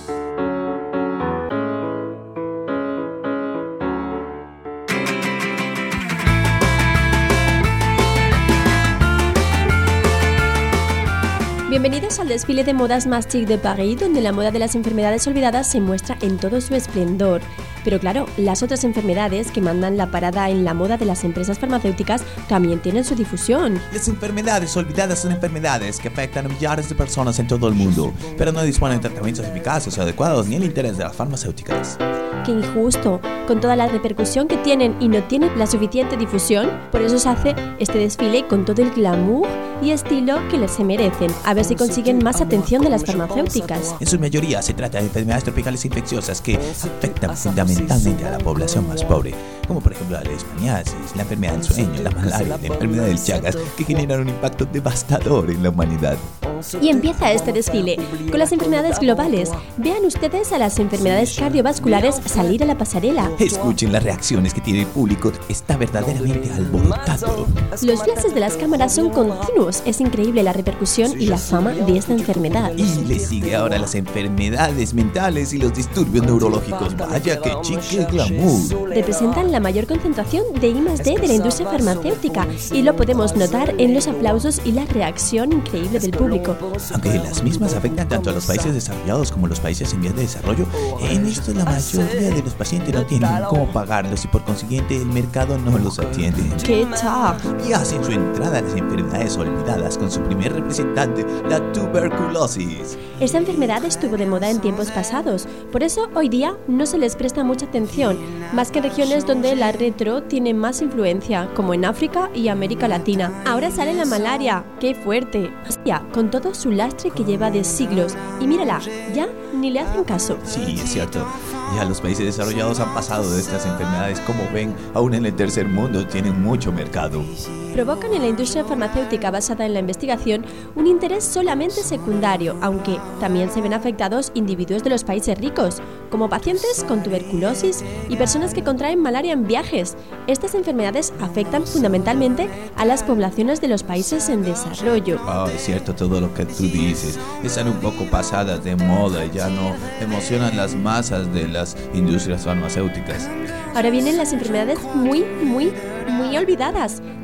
Bienvenidos al desfile de modas más chic de París, donde la moda de las enfermedades olvidadas se muestra en todo su esplendor. Pero claro, las otras enfermedades que mandan la parada en la moda de las empresas farmacéuticas también tienen su difusión. Las enfermedades olvidadas son enfermedades que afectan a millares de personas en todo el mundo, pero no disponen de tratamientos eficaces o adecuados ni el interés de las farmacéuticas. Qué injusto, con toda la repercusión que tienen y no tienen la suficiente difusión, por eso se hace este desfile con todo el glamour y estilo que les se merecen, a ver si consiguen más atención de las farmacéuticas. En su mayoría se trata de enfermedades tropicales infecciosas que afectan fundamentalmente a la población más pobre, como por ejemplo la leishmaniasis, la enfermedad del sueño, la malaria, la enfermedad del Chagas, que generan un impacto devastador en la humanidad. Y empieza este desfile con las enfermedades globales. Vean ustedes a las enfermedades cardiovasculares salir a la pasarela. Escuchen las reacciones que tiene el público, está verdaderamente alborotado. Los flashes de las cámaras son continuos, es increíble la repercusión y la fama de esta enfermedad. Y le sigue ahora las enfermedades mentales y los disturbios neurológicos. Vaya que chique glamour. Representan la mayor concentración de I más D de la industria farmacéutica y lo podemos notar en los aplausos y la reacción increíble del público. Aunque las mismas afectan tanto a los países desarrollados como a los países en vías de desarrollo, en esto la mayoría de los pacientes no tienen cómo pagarlos y por consiguiente el mercado no los atiende. ¡Qué top! Y hacen su entrada a las enfermedades olvidadas con su primer representante, la tuberculosis. Esta enfermedad estuvo de moda en tiempos pasados, por eso hoy día no se les presta mucha atención, más que en regiones donde la retro tiene más influencia, como en África y América Latina. Ahora sale la malaria, ¡qué fuerte! Hostia, con todo su lastre que lleva de siglos, y mírala, ya ni le hacen caso. Sí, es cierto. Ya los países desarrollados han pasado de estas enfermedades, como ven, aún en el tercer mundo tienen mucho mercado. Provocan en la industria farmacéutica basada en la investigación un interés solamente secundario, aunque también se ven afectados individuos de los países ricos, como pacientes con tuberculosis y personas que contraen malaria en viajes. Estas enfermedades afectan fundamentalmente a las poblaciones de los países en desarrollo. Oh, es cierto todo lo que tú dices. Están un poco pasadas de moda y ya no emocionan las masas de las industrias farmacéuticas. Ahora vienen las enfermedades muy, muy, muy olvidadas.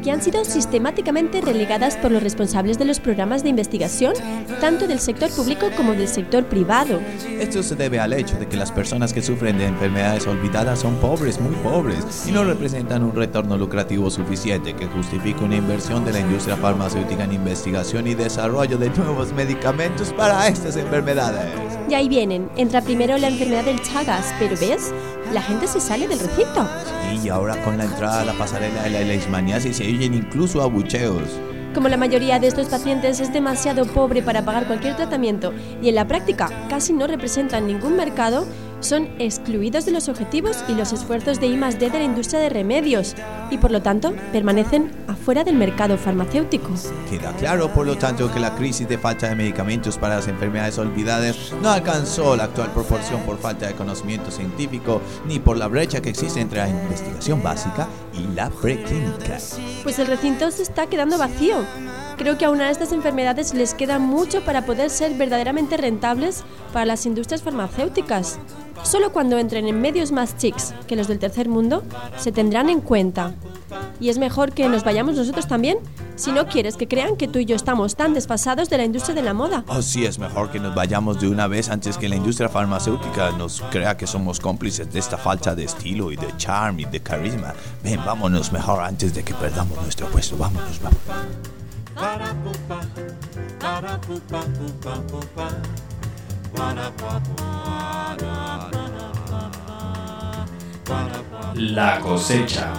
que han sido sistemáticamente relegadas por los responsables de los programas de investigación, tanto del sector público como del sector privado. Esto se debe al hecho de que las personas que sufren de enfermedades olvidadas son pobres, muy pobres, y no representan un retorno lucrativo suficiente que justifique una inversión de la industria farmacéutica en investigación y desarrollo de nuevos medicamentos para estas enfermedades. Y ahí vienen, entra primero la enfermedad del Chagas, pero ¿ves? La gente se sale del recinto. Sí, y ahora con la entrada a la pasarela de la leishmaniasis se oyen incluso abucheos. Como la mayoría de estos pacientes es demasiado pobre para pagar cualquier tratamiento y en la práctica casi no representan ningún mercado, son excluidos de los objetivos y los esfuerzos de I más D de la industria de remedios y por lo tanto permanecen afuera del mercado farmacéutico. Queda claro, por lo tanto, que la crisis de falta de medicamentos para las enfermedades olvidadas no alcanzó la actual proporción por falta de conocimiento científico ni por la brecha que existe entre la investigación básica y la preclínica. Pues el recinto se está quedando vacío. Creo que aún a estas enfermedades les queda mucho para poder ser verdaderamente rentables para las industrias farmacéuticas. Solo cuando entren en medios más chics que los del tercer mundo se tendrán en cuenta. Y es mejor que nos vayamos nosotros también, si no quieres que crean que tú y yo estamos tan desfasados de la industria de la moda. Oh, sí, es mejor que nos vayamos de una vez antes que la industria farmacéutica nos crea que somos cómplices de esta falta de estilo y de charm y de carisma. Ven, vámonos mejor antes de que perdamos nuestro puesto. Vámonos, vámonos. La cosecha.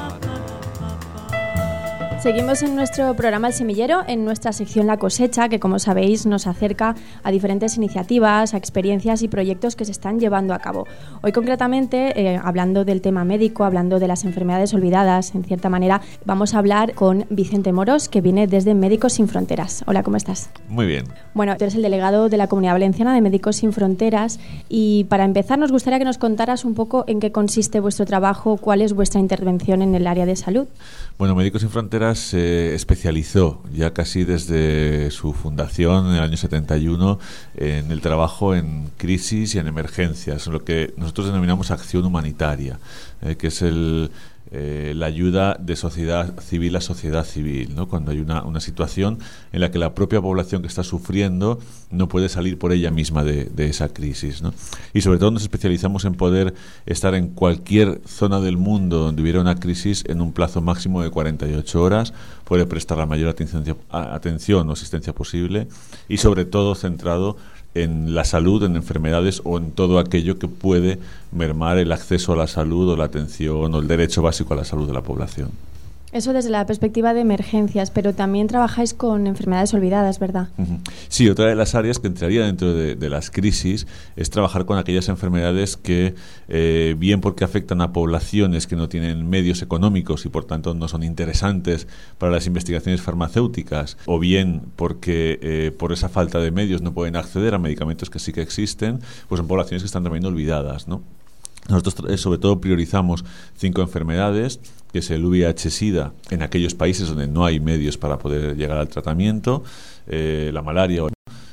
Seguimos en nuestro programa El Semillero, en nuestra sección La Cosecha, que como sabéis nos acerca a diferentes iniciativas, a experiencias y proyectos que se están llevando a cabo. Hoy concretamente, eh, hablando del tema médico, hablando de las enfermedades olvidadas, en cierta manera, vamos a hablar con Vicente Moros, que viene desde Médicos Sin Fronteras. Hola, ¿cómo estás? Muy bien. Bueno, tú eres el delegado de la Comunidad Valenciana de Médicos Sin Fronteras y para empezar nos gustaría que nos contaras un poco en qué consiste vuestro trabajo, cuál es vuestra intervención en el área de salud. Bueno, Médicos Sin Fronteras se especializó ya casi desde su fundación en el año setenta y uno en el trabajo en crisis y en emergencias, lo que nosotros denominamos acción humanitaria, eh, que es el... Eh, la ayuda de sociedad civil a sociedad civil, ¿no? Cuando hay una, una situación en la que la propia población que está sufriendo no puede salir por ella misma de, de esa crisis, ¿no? Y sobre todo nos especializamos en poder estar en cualquier zona del mundo donde hubiera una crisis en un plazo máximo de cuarenta y ocho horas, poder prestar la mayor atención, atención o asistencia posible y sobre todo centrado en la salud, en enfermedades o en todo aquello que puede mermar el acceso a la salud o la atención o el derecho básico a la salud de la población. Eso desde la perspectiva de emergencias, pero también trabajáis con enfermedades olvidadas, ¿verdad? Uh-huh. Sí, otra de las áreas que entraría dentro de, de las crisis es trabajar con aquellas enfermedades que, eh, bien porque afectan a poblaciones que no tienen medios económicos y por tanto no son interesantes para las investigaciones farmacéuticas, o bien porque eh, por esa falta de medios no pueden acceder a medicamentos que sí que existen, pues son poblaciones que están también olvidadas, ¿no? Nosotros sobre todo priorizamos cinco enfermedades, que es el V I H-Sida en aquellos países donde no hay medios para poder llegar al tratamiento, eh, la malaria,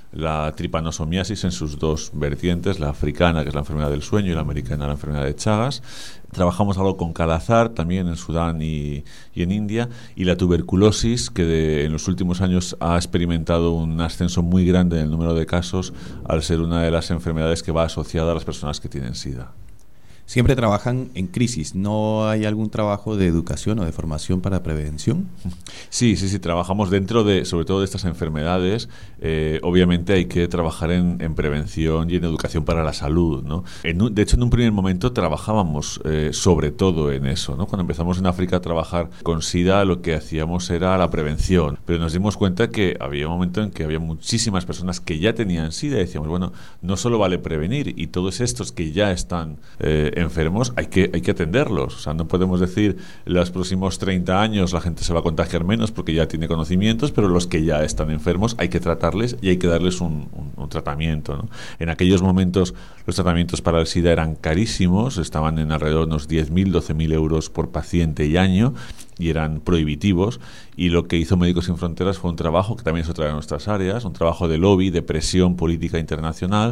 la tripanosomiasis en sus dos vertientes, la africana, que es la enfermedad del sueño, y la americana, la enfermedad de Chagas. Trabajamos algo con Kala-Azar, también en Sudán y, y en India, y la tuberculosis, que de, en los últimos años ha experimentado un ascenso muy grande en el número de casos, al ser una de las enfermedades que va asociada a las personas que tienen SIDA. Siempre trabajan en crisis. ¿No hay algún trabajo de educación o de formación para prevención? Sí, sí, sí. Trabajamos dentro de, sobre todo de estas enfermedades. Eh, obviamente hay que trabajar en, en prevención y en educación para la salud, ¿no? En un, de hecho, en un primer momento trabajábamos eh, sobre todo en eso, ¿no? Cuando empezamos en África a trabajar con SIDA, lo que hacíamos era la prevención. Pero nos dimos cuenta que había un momento en que había muchísimas personas que ya tenían SIDA y decíamos, bueno, no solo vale prevenir, y todos estos que ya están eh, enfermos hay que, hay que atenderlos. O sea, no podemos decir los próximos treinta años la gente se va a contagiar menos porque ya tiene conocimientos, pero los que ya están enfermos hay que tratarles y hay que darles un, un, un tratamiento, ¿no? En aquellos momentos los tratamientos para el SIDA eran carísimos, estaban en alrededor de unos diez mil, doce mil euros por paciente y año, y eran prohibitivos, y lo que hizo Médicos Sin Fronteras fue un trabajo, que también es otra de nuestras áreas, un trabajo de lobby, de presión política internacional,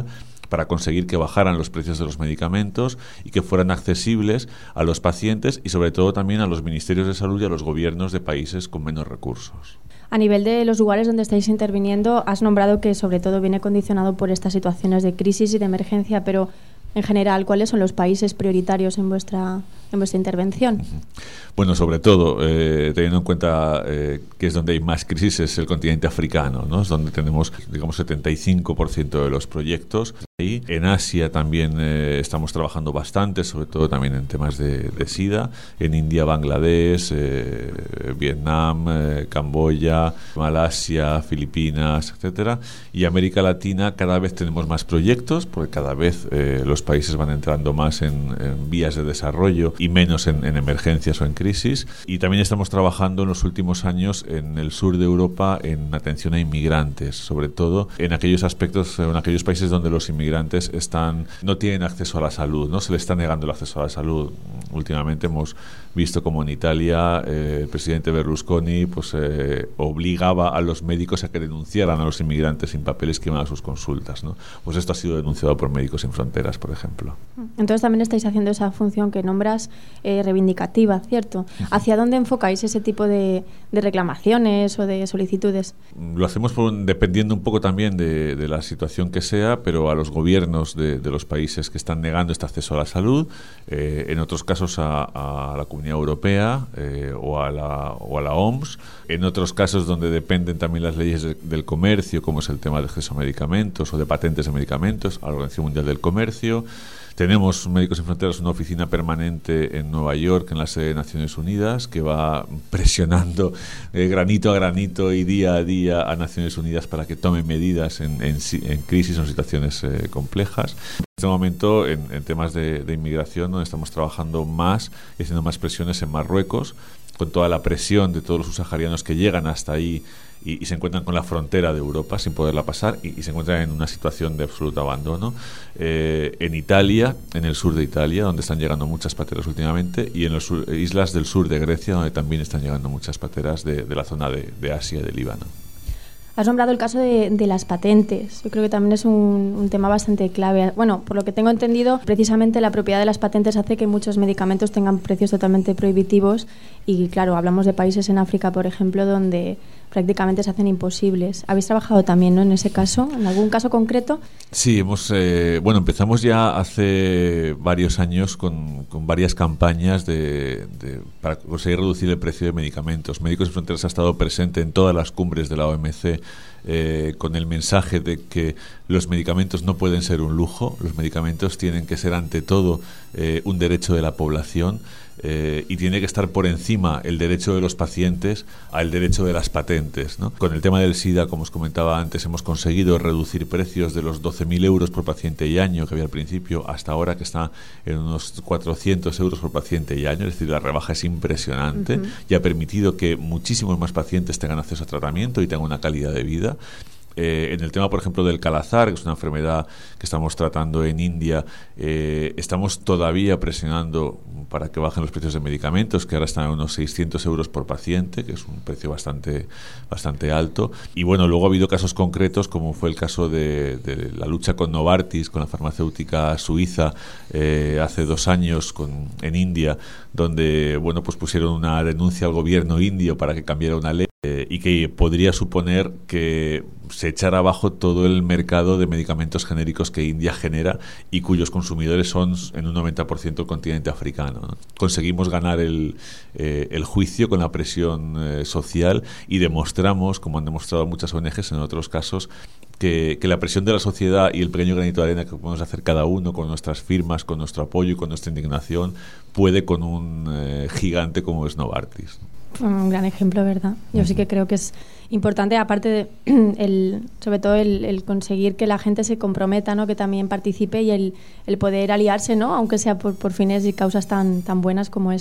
para conseguir que bajaran los precios de los medicamentos y que fueran accesibles a los pacientes y sobre todo también a los ministerios de salud y a los gobiernos de países con menos recursos. A nivel de los lugares donde estáis interviniendo, has nombrado que sobre todo viene condicionado por estas situaciones de crisis y de emergencia, pero en general, ¿cuáles son los países prioritarios en vuestra en vuestra intervención? Bueno, sobre todo, eh, teniendo en cuenta eh, que es donde hay más crisis, es el continente africano, ¿no? Es donde tenemos, digamos, setenta y cinco por ciento de los proyectos. Ahí. En Asia también eh, estamos trabajando bastante, sobre todo también en temas de, de SIDA. En India, Bangladesh, eh, Vietnam, eh, Camboya, Malasia, Filipinas, etcétera. Y América Latina cada vez tenemos más proyectos, porque cada vez eh, los países van entrando más en, en vías de desarrollo y menos en, en emergencias o en crisis. Y también estamos trabajando en los últimos años en el sur de Europa en atención a inmigrantes, sobre todo en aquellos aspectos, en aquellos países donde los inmigrantes están no tienen acceso a la salud, no se les está negando el acceso a la salud. Últimamente hemos visto como en Italia eh, el presidente Berlusconi pues eh, obligaba a los médicos a que denunciaran a los inmigrantes sin papeles que iban a sus consultas, ¿no? Pues esto ha sido denunciado por Médicos Sin Fronteras, por ejemplo. Entonces también estáis haciendo esa función que nombras eh, reivindicativa, ¿cierto? ¿Hacia dónde enfocáis ese tipo de, de reclamaciones o de solicitudes? Lo hacemos por, dependiendo un poco también de, de la situación que sea, pero a los gobiernos de, de los países que están negando este acceso a la salud, eh, en otros casos a, a la Comunidad Europea eh, o, a la, o a la O M S, en otros casos donde dependen también las leyes de, del comercio, como es el tema de acceso a medicamentos o de patentes de medicamentos, a la Organización Mundial del Comercio. Tenemos Médicos Sin Fronteras una oficina permanente en Nueva York, en la sede de Naciones Unidas, que va presionando eh, granito a granito y día a día a Naciones Unidas para que tome medidas en, en, en crisis o en situaciones eh, complejas. En este momento, en, en temas de, de inmigración, donde estamos trabajando más y haciendo más presiones en Marruecos, con toda la presión de todos los subsaharianos que llegan hasta ahí y, y se encuentran con la frontera de Europa sin poderla pasar y, y se encuentran en una situación de absoluto abandono. Eh, en Italia, en el sur de Italia, donde están llegando muchas pateras últimamente, y en las islas del sur de Grecia, donde también están llegando muchas pateras de, de la zona de, de Asia y de Líbano. Has nombrado el caso de, de las patentes. Yo creo que también es un, un tema bastante clave. Bueno, por lo que tengo entendido, precisamente la propiedad de las patentes hace que muchos medicamentos tengan precios totalmente prohibitivos y, claro, hablamos de países en África, por ejemplo, donde prácticamente se hacen imposibles. ¿Habéis trabajado también, ¿no?, en ese caso? ¿En algún caso concreto? Sí, hemos eh, bueno, empezamos ya hace varios años con, con varias campañas de, de, para conseguir reducir el precio de medicamentos. Médicos Sin Fronteras ha estado presente en todas las cumbres de la O M C eh, con el mensaje de que los medicamentos no pueden ser un lujo, los medicamentos tienen que ser ante todo eh, un derecho de la población. Eh, y tiene que estar por encima el derecho de los pacientes al derecho de las patentes, ¿no? Con el tema del SIDA, como os comentaba antes, hemos conseguido reducir precios de los doce mil euros por paciente y año que había al principio hasta ahora, que está en unos cuatrocientos euros por paciente y año. Es decir, la rebaja es impresionante. Uh-huh. Y ha permitido que muchísimos más pacientes tengan acceso a tratamiento y tengan una calidad de vida. Eh, en el tema, por ejemplo, del calazar, que es una enfermedad que estamos tratando en India, eh, estamos todavía presionando para que bajen los precios de medicamentos, que ahora están a unos seiscientos euros por paciente, que es un precio bastante, bastante alto. Y bueno, luego ha habido casos concretos, como fue el caso de, de la lucha con Novartis, con la farmacéutica suiza, eh, hace dos años con, en India, donde bueno, pues pusieron una denuncia al gobierno indio para que cambiara una ley eh, y que podría suponer que se echara abajo todo el mercado de medicamentos genéricos que India genera y cuyos consumidores son en un noventa por ciento el continente africano, ¿no? Conseguimos ganar el, eh, el juicio con la presión eh, social y demostramos, como han demostrado muchas O N Ges en otros casos, que, que la presión de la sociedad y el pequeño granito de arena que podemos hacer cada uno con nuestras firmas, con nuestro apoyo y con nuestra indignación puede con un eh, gigante como es Novartis. Un gran ejemplo, ¿verdad? Yo sí que creo que es importante, aparte de el, sobre todo el, el conseguir que la gente se comprometa, ¿no?, que también participe y el, el poder aliarse, ¿no?, aunque sea por, por fines y causas tan, tan buenas como esta.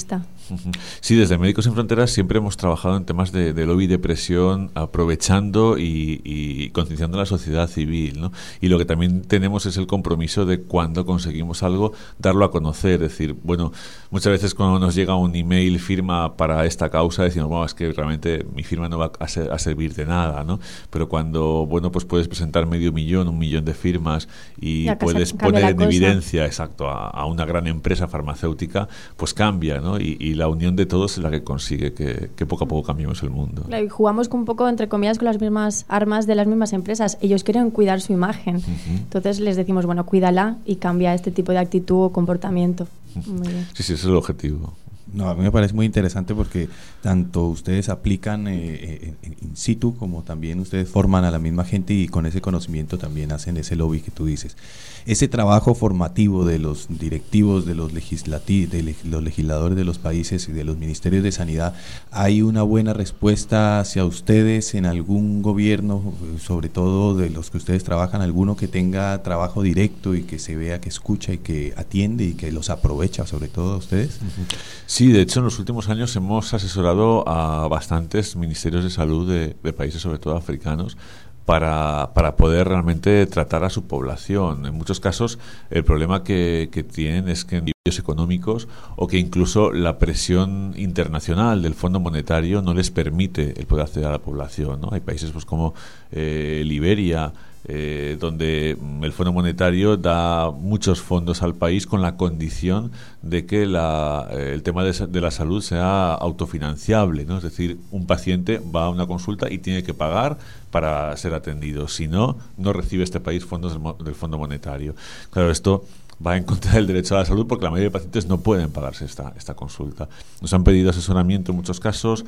Sí, desde Médicos Sin Fronteras siempre hemos trabajado en temas de, de lobby y de presión, aprovechando y, y concienciando a la sociedad civil, ¿no? Y lo que también tenemos es el compromiso de cuando conseguimos algo, darlo a conocer. Es decir, bueno, muchas veces cuando nos llega un email, firma para esta causa, decimos, bueno, es que realmente mi firma no va a, ser, a servir de nada, ¿no? Pero cuando, bueno, pues puedes presentar medio millón, un millón de firmas y ya puedes poner en cosa. evidencia, exacto, a, a una gran empresa farmacéutica, pues cambia, ¿no? Y, y la unión de todos es la que consigue que, que poco a poco cambiemos el mundo. Claro, y jugamos un poco, entre comillas, con las mismas armas de las mismas empresas. Ellos quieren cuidar su imagen. Uh-huh. Entonces les decimos, bueno, cuídala y cambia este tipo de actitud o comportamiento. Uh-huh. Muy bien. Sí, sí, ese es el objetivo. No, a mí me parece muy interesante porque tanto ustedes aplican eh, in, in situ como también ustedes forman a la misma gente y con ese conocimiento también hacen ese lobby que tú dices. Ese trabajo formativo de los directivos, de los legislativos, de le, los legisladores de los países y de los ministerios de sanidad, ¿hay una buena respuesta hacia ustedes en algún gobierno, sobre todo de los que ustedes trabajan, alguno que tenga trabajo directo y que se vea que escucha y que atiende y que los aprovecha, sobre todo a ustedes? Uh-huh. Sí, de hecho en los últimos años hemos asesorado a bastantes ministerios de salud de, de países, sobre todo africanos, para, para poder realmente tratar a su población. En muchos casos el problema que, que tienen es que en niveles económicos o que incluso la presión internacional del Fondo Monetario no les permite el poder acceder a la población, ¿no? Hay países pues como eh, Liberia, Eh, donde el Fondo Monetario da muchos fondos al país con la condición de que la, eh, el tema de, de la salud sea autofinanciable, ¿no? Es decir, un paciente va a una consulta y tiene que pagar para ser atendido, si no, no recibe este país fondos del, del Fondo Monetario. Claro, esto va en contra del derecho a la salud porque la mayoría de pacientes no pueden pagarse esta, esta consulta. Nos han pedido asesoramiento en muchos casos.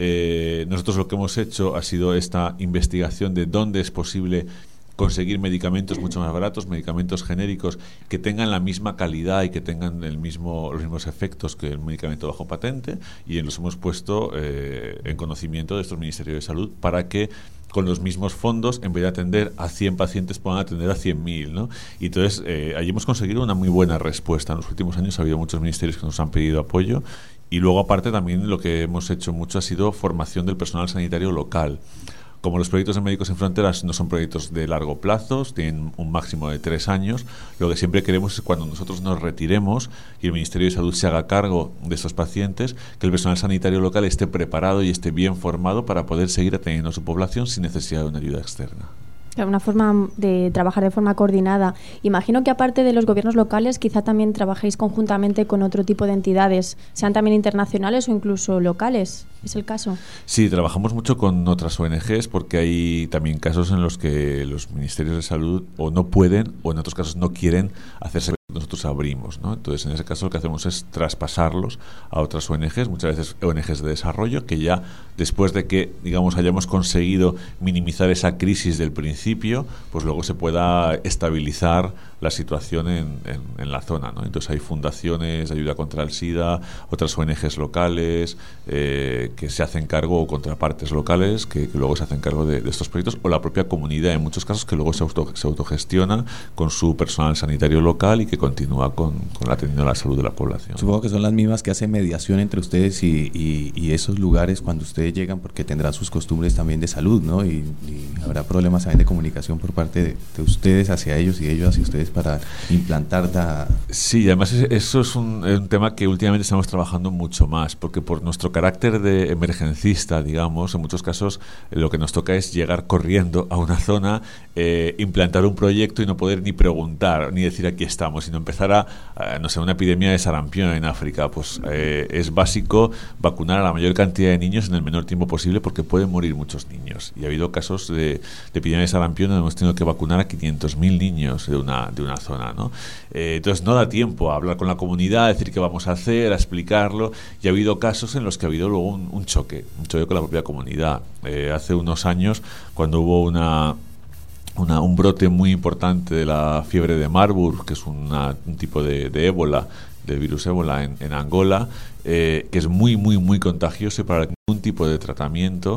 Eh, nosotros lo que hemos hecho ha sido esta investigación de dónde es posible conseguir medicamentos mucho más baratos, medicamentos genéricos que tengan la misma calidad y que tengan el mismo, los mismos efectos que el medicamento bajo patente, y los hemos puesto eh, en conocimiento de estos ministerios de salud para que con los mismos fondos, en vez de atender a cien pacientes, puedan atender a cien mil, ¿no? Y entonces eh, allí hemos conseguido una muy buena respuesta. En los últimos años ha habido muchos ministerios que nos han pedido apoyo, y luego aparte también lo que hemos hecho mucho ha sido formación del personal sanitario local. Como los proyectos de Médicos Sin Fronteras no son proyectos de largo plazo, tienen un máximo de tres años, lo que siempre queremos es cuando nosotros nos retiremos y el Ministerio de Salud se haga cargo de estos pacientes, que el personal sanitario local esté preparado y esté bien formado para poder seguir atendiendo a su población sin necesidad de una ayuda externa. Una forma de trabajar de forma coordinada. Imagino que aparte de los gobiernos locales, quizá también trabajéis conjuntamente con otro tipo de entidades, sean también internacionales o incluso locales. ¿Es el caso? Sí, trabajamos mucho con otras O N Ges porque hay también casos en los que los ministerios de salud o no pueden o en otros casos no quieren hacerse. Nosotros abrimos, ¿no? Entonces, en ese caso lo que hacemos es traspasarlos a otras O N Ges, muchas veces O N Ges de desarrollo, que ya después de que, digamos, hayamos conseguido minimizar esa crisis del principio, pues luego se pueda estabilizar la situación en, en, en la zona, ¿no? Entonces hay fundaciones de ayuda contra el SIDA, otras O N Ges locales eh, que se hacen cargo, o contrapartes locales que, que luego se hacen cargo de, de estos proyectos, o la propia comunidad en muchos casos que luego se, auto, se autogestiona con su personal sanitario local y que continúa con, con atendiendo a la salud de la población. Supongo que son las mismas que hacen mediación entre ustedes y, y, y esos lugares cuando ustedes llegan, porque tendrán sus costumbres también de salud, ¿no? Y, y habrá problemas también de comunicación por parte de, de ustedes hacia ellos y ellos hacia ustedes para implantar da... Sí, además eso es un, un tema que últimamente estamos trabajando mucho más, porque por nuestro carácter de emergencista, digamos, en muchos casos lo que nos toca es llegar corriendo a una zona, eh, implantar un proyecto y no poder ni preguntar, ni decir aquí estamos, sino empezar a, a no sé, una epidemia de sarampión en África. Pues eh, es básico vacunar a la mayor cantidad de niños en el menor tiempo posible porque pueden morir muchos niños. Y ha habido casos de, de epidemia de sarampión donde hemos tenido que vacunar a quinientos mil niños de una, de una zona, ¿no? Eh, entonces no da tiempo a hablar con la comunidad, a decir qué vamos a hacer, a explicarlo, y ha habido casos en los que ha habido luego un, un choque, un choque con la propia comunidad. Eh, hace unos años, cuando hubo una Una, un brote muy importante de la fiebre de Marburg, que es una, un tipo de, de ébola, del virus ébola en, en Angola, eh, que es muy, muy, muy contagioso y para ningún tipo de tratamiento.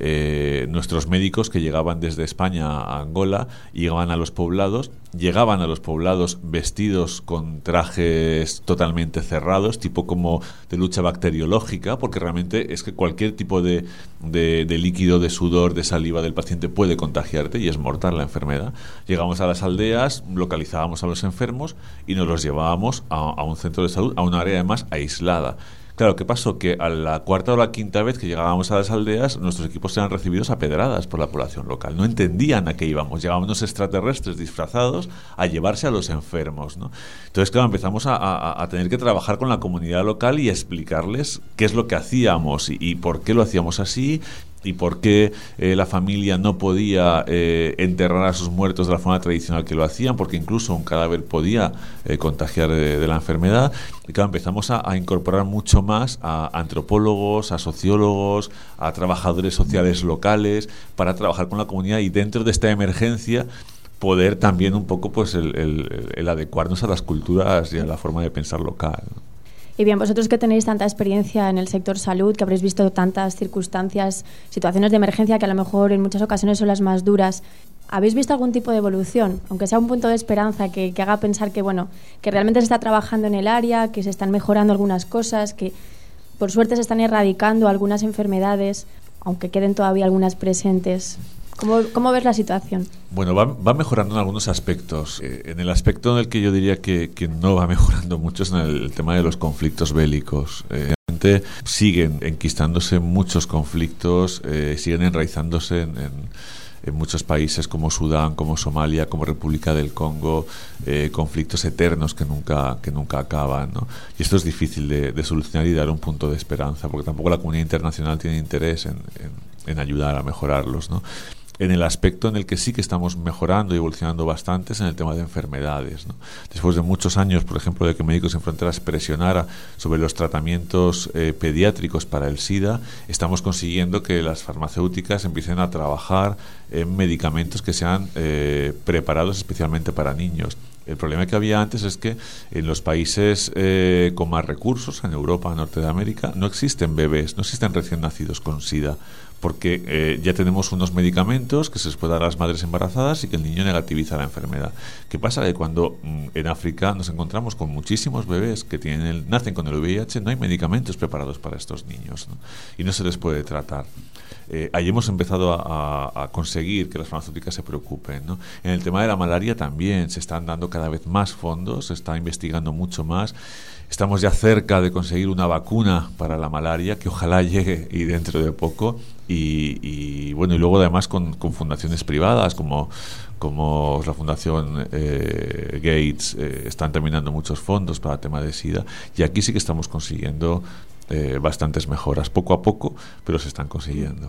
Eh, nuestros médicos que llegaban desde España a Angola, llegaban a los poblados, llegaban a los poblados vestidos con trajes totalmente cerrados, tipo como de lucha bacteriológica, porque realmente es que cualquier tipo de, de, de líquido, de sudor, de saliva del paciente puede contagiarte y es mortal la enfermedad. Llegamos a las aldeas, localizábamos a los enfermos y nos los llevábamos a, a un centro de salud, a un área además aislada. Claro, ¿qué pasó? Que a la cuarta o la quinta vez que llegábamos a las aldeas, nuestros equipos eran recibidos a pedradas por la población local. No entendían a qué íbamos. Llegaban unos extraterrestres disfrazados a llevarse a los enfermos, ¿no? Entonces, claro, empezamos a, a, a tener que trabajar con la comunidad local y explicarles qué es lo que hacíamos y, y por qué lo hacíamos así, y por qué eh, la familia no podía eh, enterrar a sus muertos de la forma tradicional que lo hacían, porque incluso un cadáver podía eh, contagiar de, de la enfermedad. Y claro, empezamos a, a incorporar mucho más a antropólogos, a sociólogos, a trabajadores sociales locales, para trabajar con la comunidad y dentro de esta emergencia poder también un poco pues el, el, el adecuarnos a las culturas y a la forma de pensar local, ¿no? Y bien, vosotros que tenéis tanta experiencia en el sector salud, que habréis visto tantas circunstancias, situaciones de emergencia que a lo mejor en muchas ocasiones son las más duras, ¿habéis visto algún tipo de evolución? Aunque sea un punto de esperanza que, que haga pensar que, bueno, que realmente se está trabajando en el área, que se están mejorando algunas cosas, que por suerte se están erradicando algunas enfermedades, aunque queden todavía algunas presentes. ¿Cómo, cómo ves la situación? Bueno, va, va mejorando en algunos aspectos. Eh, en el aspecto en el que yo diría que, que no va mejorando mucho es en el, el tema de los conflictos bélicos. Eh, realmente siguen enquistándose muchos conflictos, eh, siguen enraizándose en, en, en muchos países como Sudán, como Somalia, como República del Congo, eh, conflictos eternos que nunca, que nunca acaban, ¿no? Y esto es difícil de, de solucionar y dar un punto de esperanza, porque tampoco la comunidad internacional tiene interés en, en, en ayudar a mejorarlos, ¿no? En el aspecto en el que sí que estamos mejorando y evolucionando bastante es en el tema de enfermedades, ¿no? Después de muchos años, por ejemplo, de que Médicos Sin Fronteras presionara sobre los tratamientos eh, pediátricos para el SIDA, estamos consiguiendo que las farmacéuticas empiecen a trabajar en medicamentos que sean eh, preparados especialmente para niños. El problema que había antes es que en los países eh, con más recursos, en Europa, en Norteamérica, no existen bebés, no existen recién nacidos con SIDA, porque eh, ya tenemos unos medicamentos que se les puede dar a las madres embarazadas y que el niño negativiza la enfermedad. ¿Qué pasa? Que cuando mm, en África nos encontramos con muchísimos bebés que tienen el, nacen con el V I H, no hay medicamentos preparados para estos niños, ¿no? Y no se les puede tratar. Eh, ahí hemos empezado a, a, a conseguir que las farmacéuticas se preocupen, ¿no? En el tema de la malaria también se están dando cada vez más fondos, se está investigando mucho más. Estamos ya cerca de conseguir una vacuna para la malaria que ojalá llegue y dentro de poco. Y, y bueno, y luego además con, con fundaciones privadas como, como la Fundación eh, Gates eh, están terminando muchos fondos para el tema de SIDA. Y aquí sí que estamos consiguiendo eh, bastantes mejoras, poco a poco, pero se están consiguiendo.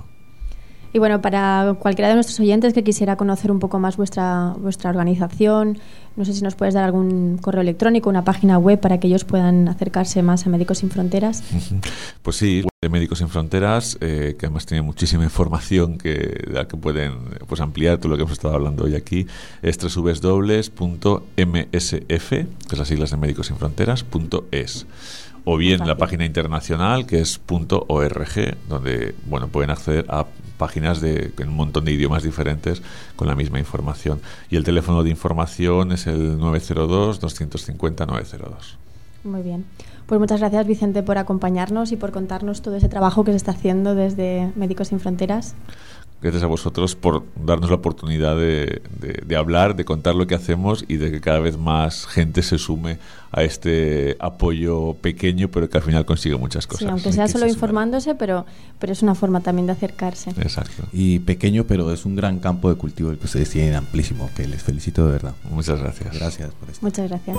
Y bueno, para cualquiera de nuestros oyentes que quisiera conocer un poco más vuestra vuestra organización, no sé si nos puedes dar algún correo electrónico, una página web para que ellos puedan acercarse más a Médicos Sin Fronteras. Pues sí, de Médicos Sin Fronteras, eh, que además tiene muchísima información que, de la que pueden pues, ampliar todo lo que hemos estado hablando hoy aquí, es doble u doble u doble u punto m s f, que es las siglas de Médicos Sin Fronteras, punto es. O bien la página internacional, que es .org, donde bueno pueden acceder a páginas de en un montón de idiomas diferentes con la misma información. Y el teléfono de información es el nueve cero dos, dos cinco cero, nueve cero dos. Muy bien. Pues muchas gracias, Vicente, por acompañarnos y por contarnos todo ese trabajo que se está haciendo desde Médicos Sin Fronteras. Gracias a vosotros por darnos la oportunidad de, de, de hablar, de contar lo que hacemos y de que cada vez más gente se sume a este apoyo pequeño, pero que al final consigue muchas cosas. Sí, aunque sea solo informándose, pero, pero es una forma también de acercarse. Exacto. Y pequeño, pero es un gran campo de cultivo el que ustedes tienen, amplísimo, que les felicito de verdad. Muchas gracias. Gracias por esto. Muchas gracias.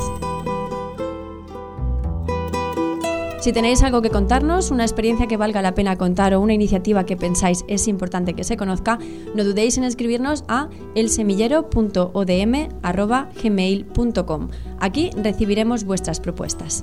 Si tenéis algo que contarnos, una experiencia que valga la pena contar o una iniciativa que pensáis es importante que se conozca, no dudéis en escribirnos a elsemillero punto o d m arroba gmail punto com. Aquí recibiremos vuestras propuestas.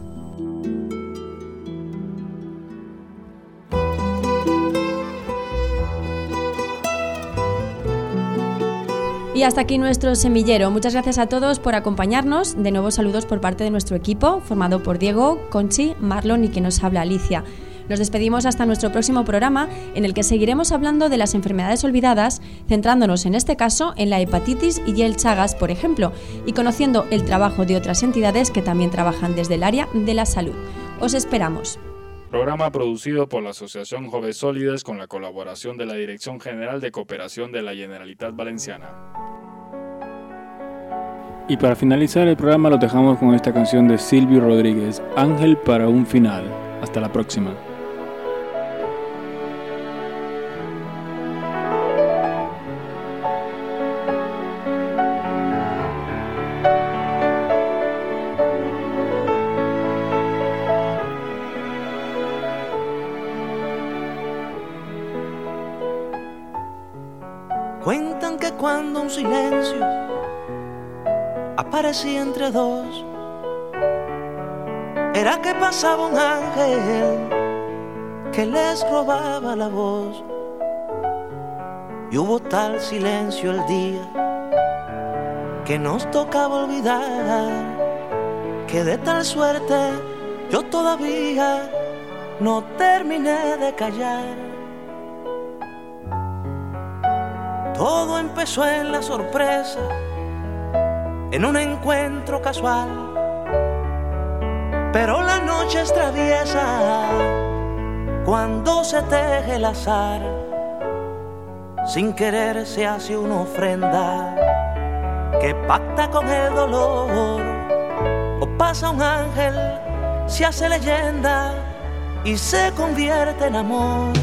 Y hasta aquí nuestro semillero. Muchas gracias a todos por acompañarnos. De nuevo saludos por parte de nuestro equipo, formado por Diego, Conchi, Marlon y quien nos habla, Alicia. Nos despedimos hasta nuestro próximo programa, en el que seguiremos hablando de las enfermedades olvidadas, centrándonos en este caso en la hepatitis y el Chagas, por ejemplo, y conociendo el trabajo de otras entidades que también trabajan desde el área de la salud. Os esperamos. Programa producido por la Asociación Joves Sólides con la colaboración de la Dirección General de Cooperación de la Generalitat Valenciana. Y para finalizar el programa lo dejamos con esta canción de Silvio Rodríguez, Ángel para un final. Hasta la próxima. Cuentan que cuando un silencio aparecía entre dos, era que pasaba un ángel que les robaba la voz. Y hubo tal silencio el día que nos tocaba olvidar, que de tal suerte yo todavía no terminé de callar. Todo empezó en la sorpresa, en un encuentro casual, pero la noche es traviesa cuando se teje el azar. Sin querer se hace una ofrenda que pacta con el dolor, o pasa un ángel, se hace leyenda y se convierte en amor.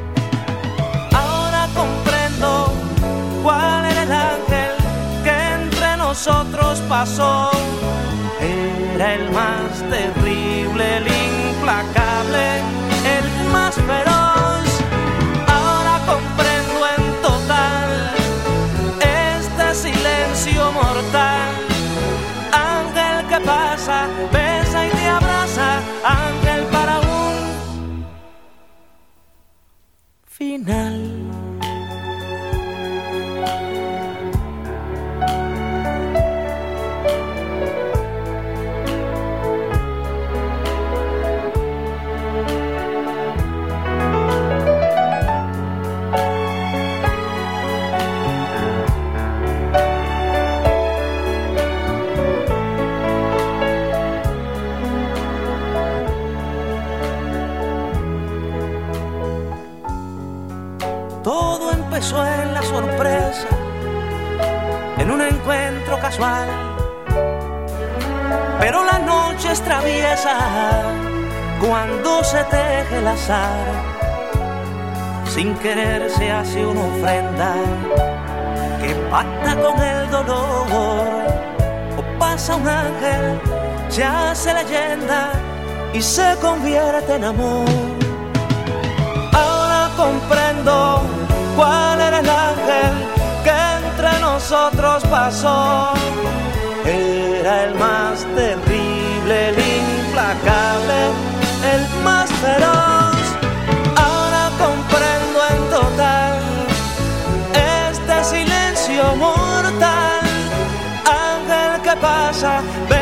Ahora comprendo cuál era el ángel que entre nosotros pasó. Era el más terrible, el implacable, el más feroz. Ahora comprendo en total este silencio mortal. Ángel que pasa, besa y te abraza. Ángel para un final. Todo empezó en la sorpresa, en un encuentro casual, pero la noche es traviesa cuando se teje el azar. Sin querer se hace una ofrenda que pacta con el dolor, o pasa un ángel, se hace leyenda y se convierte en amor. Ahora comprendo cuál era el ángel que entre nosotros pasó. Era el más terrible, el implacable, el más feroz. Ahora comprendo en total este silencio mortal. Ángel que pasa,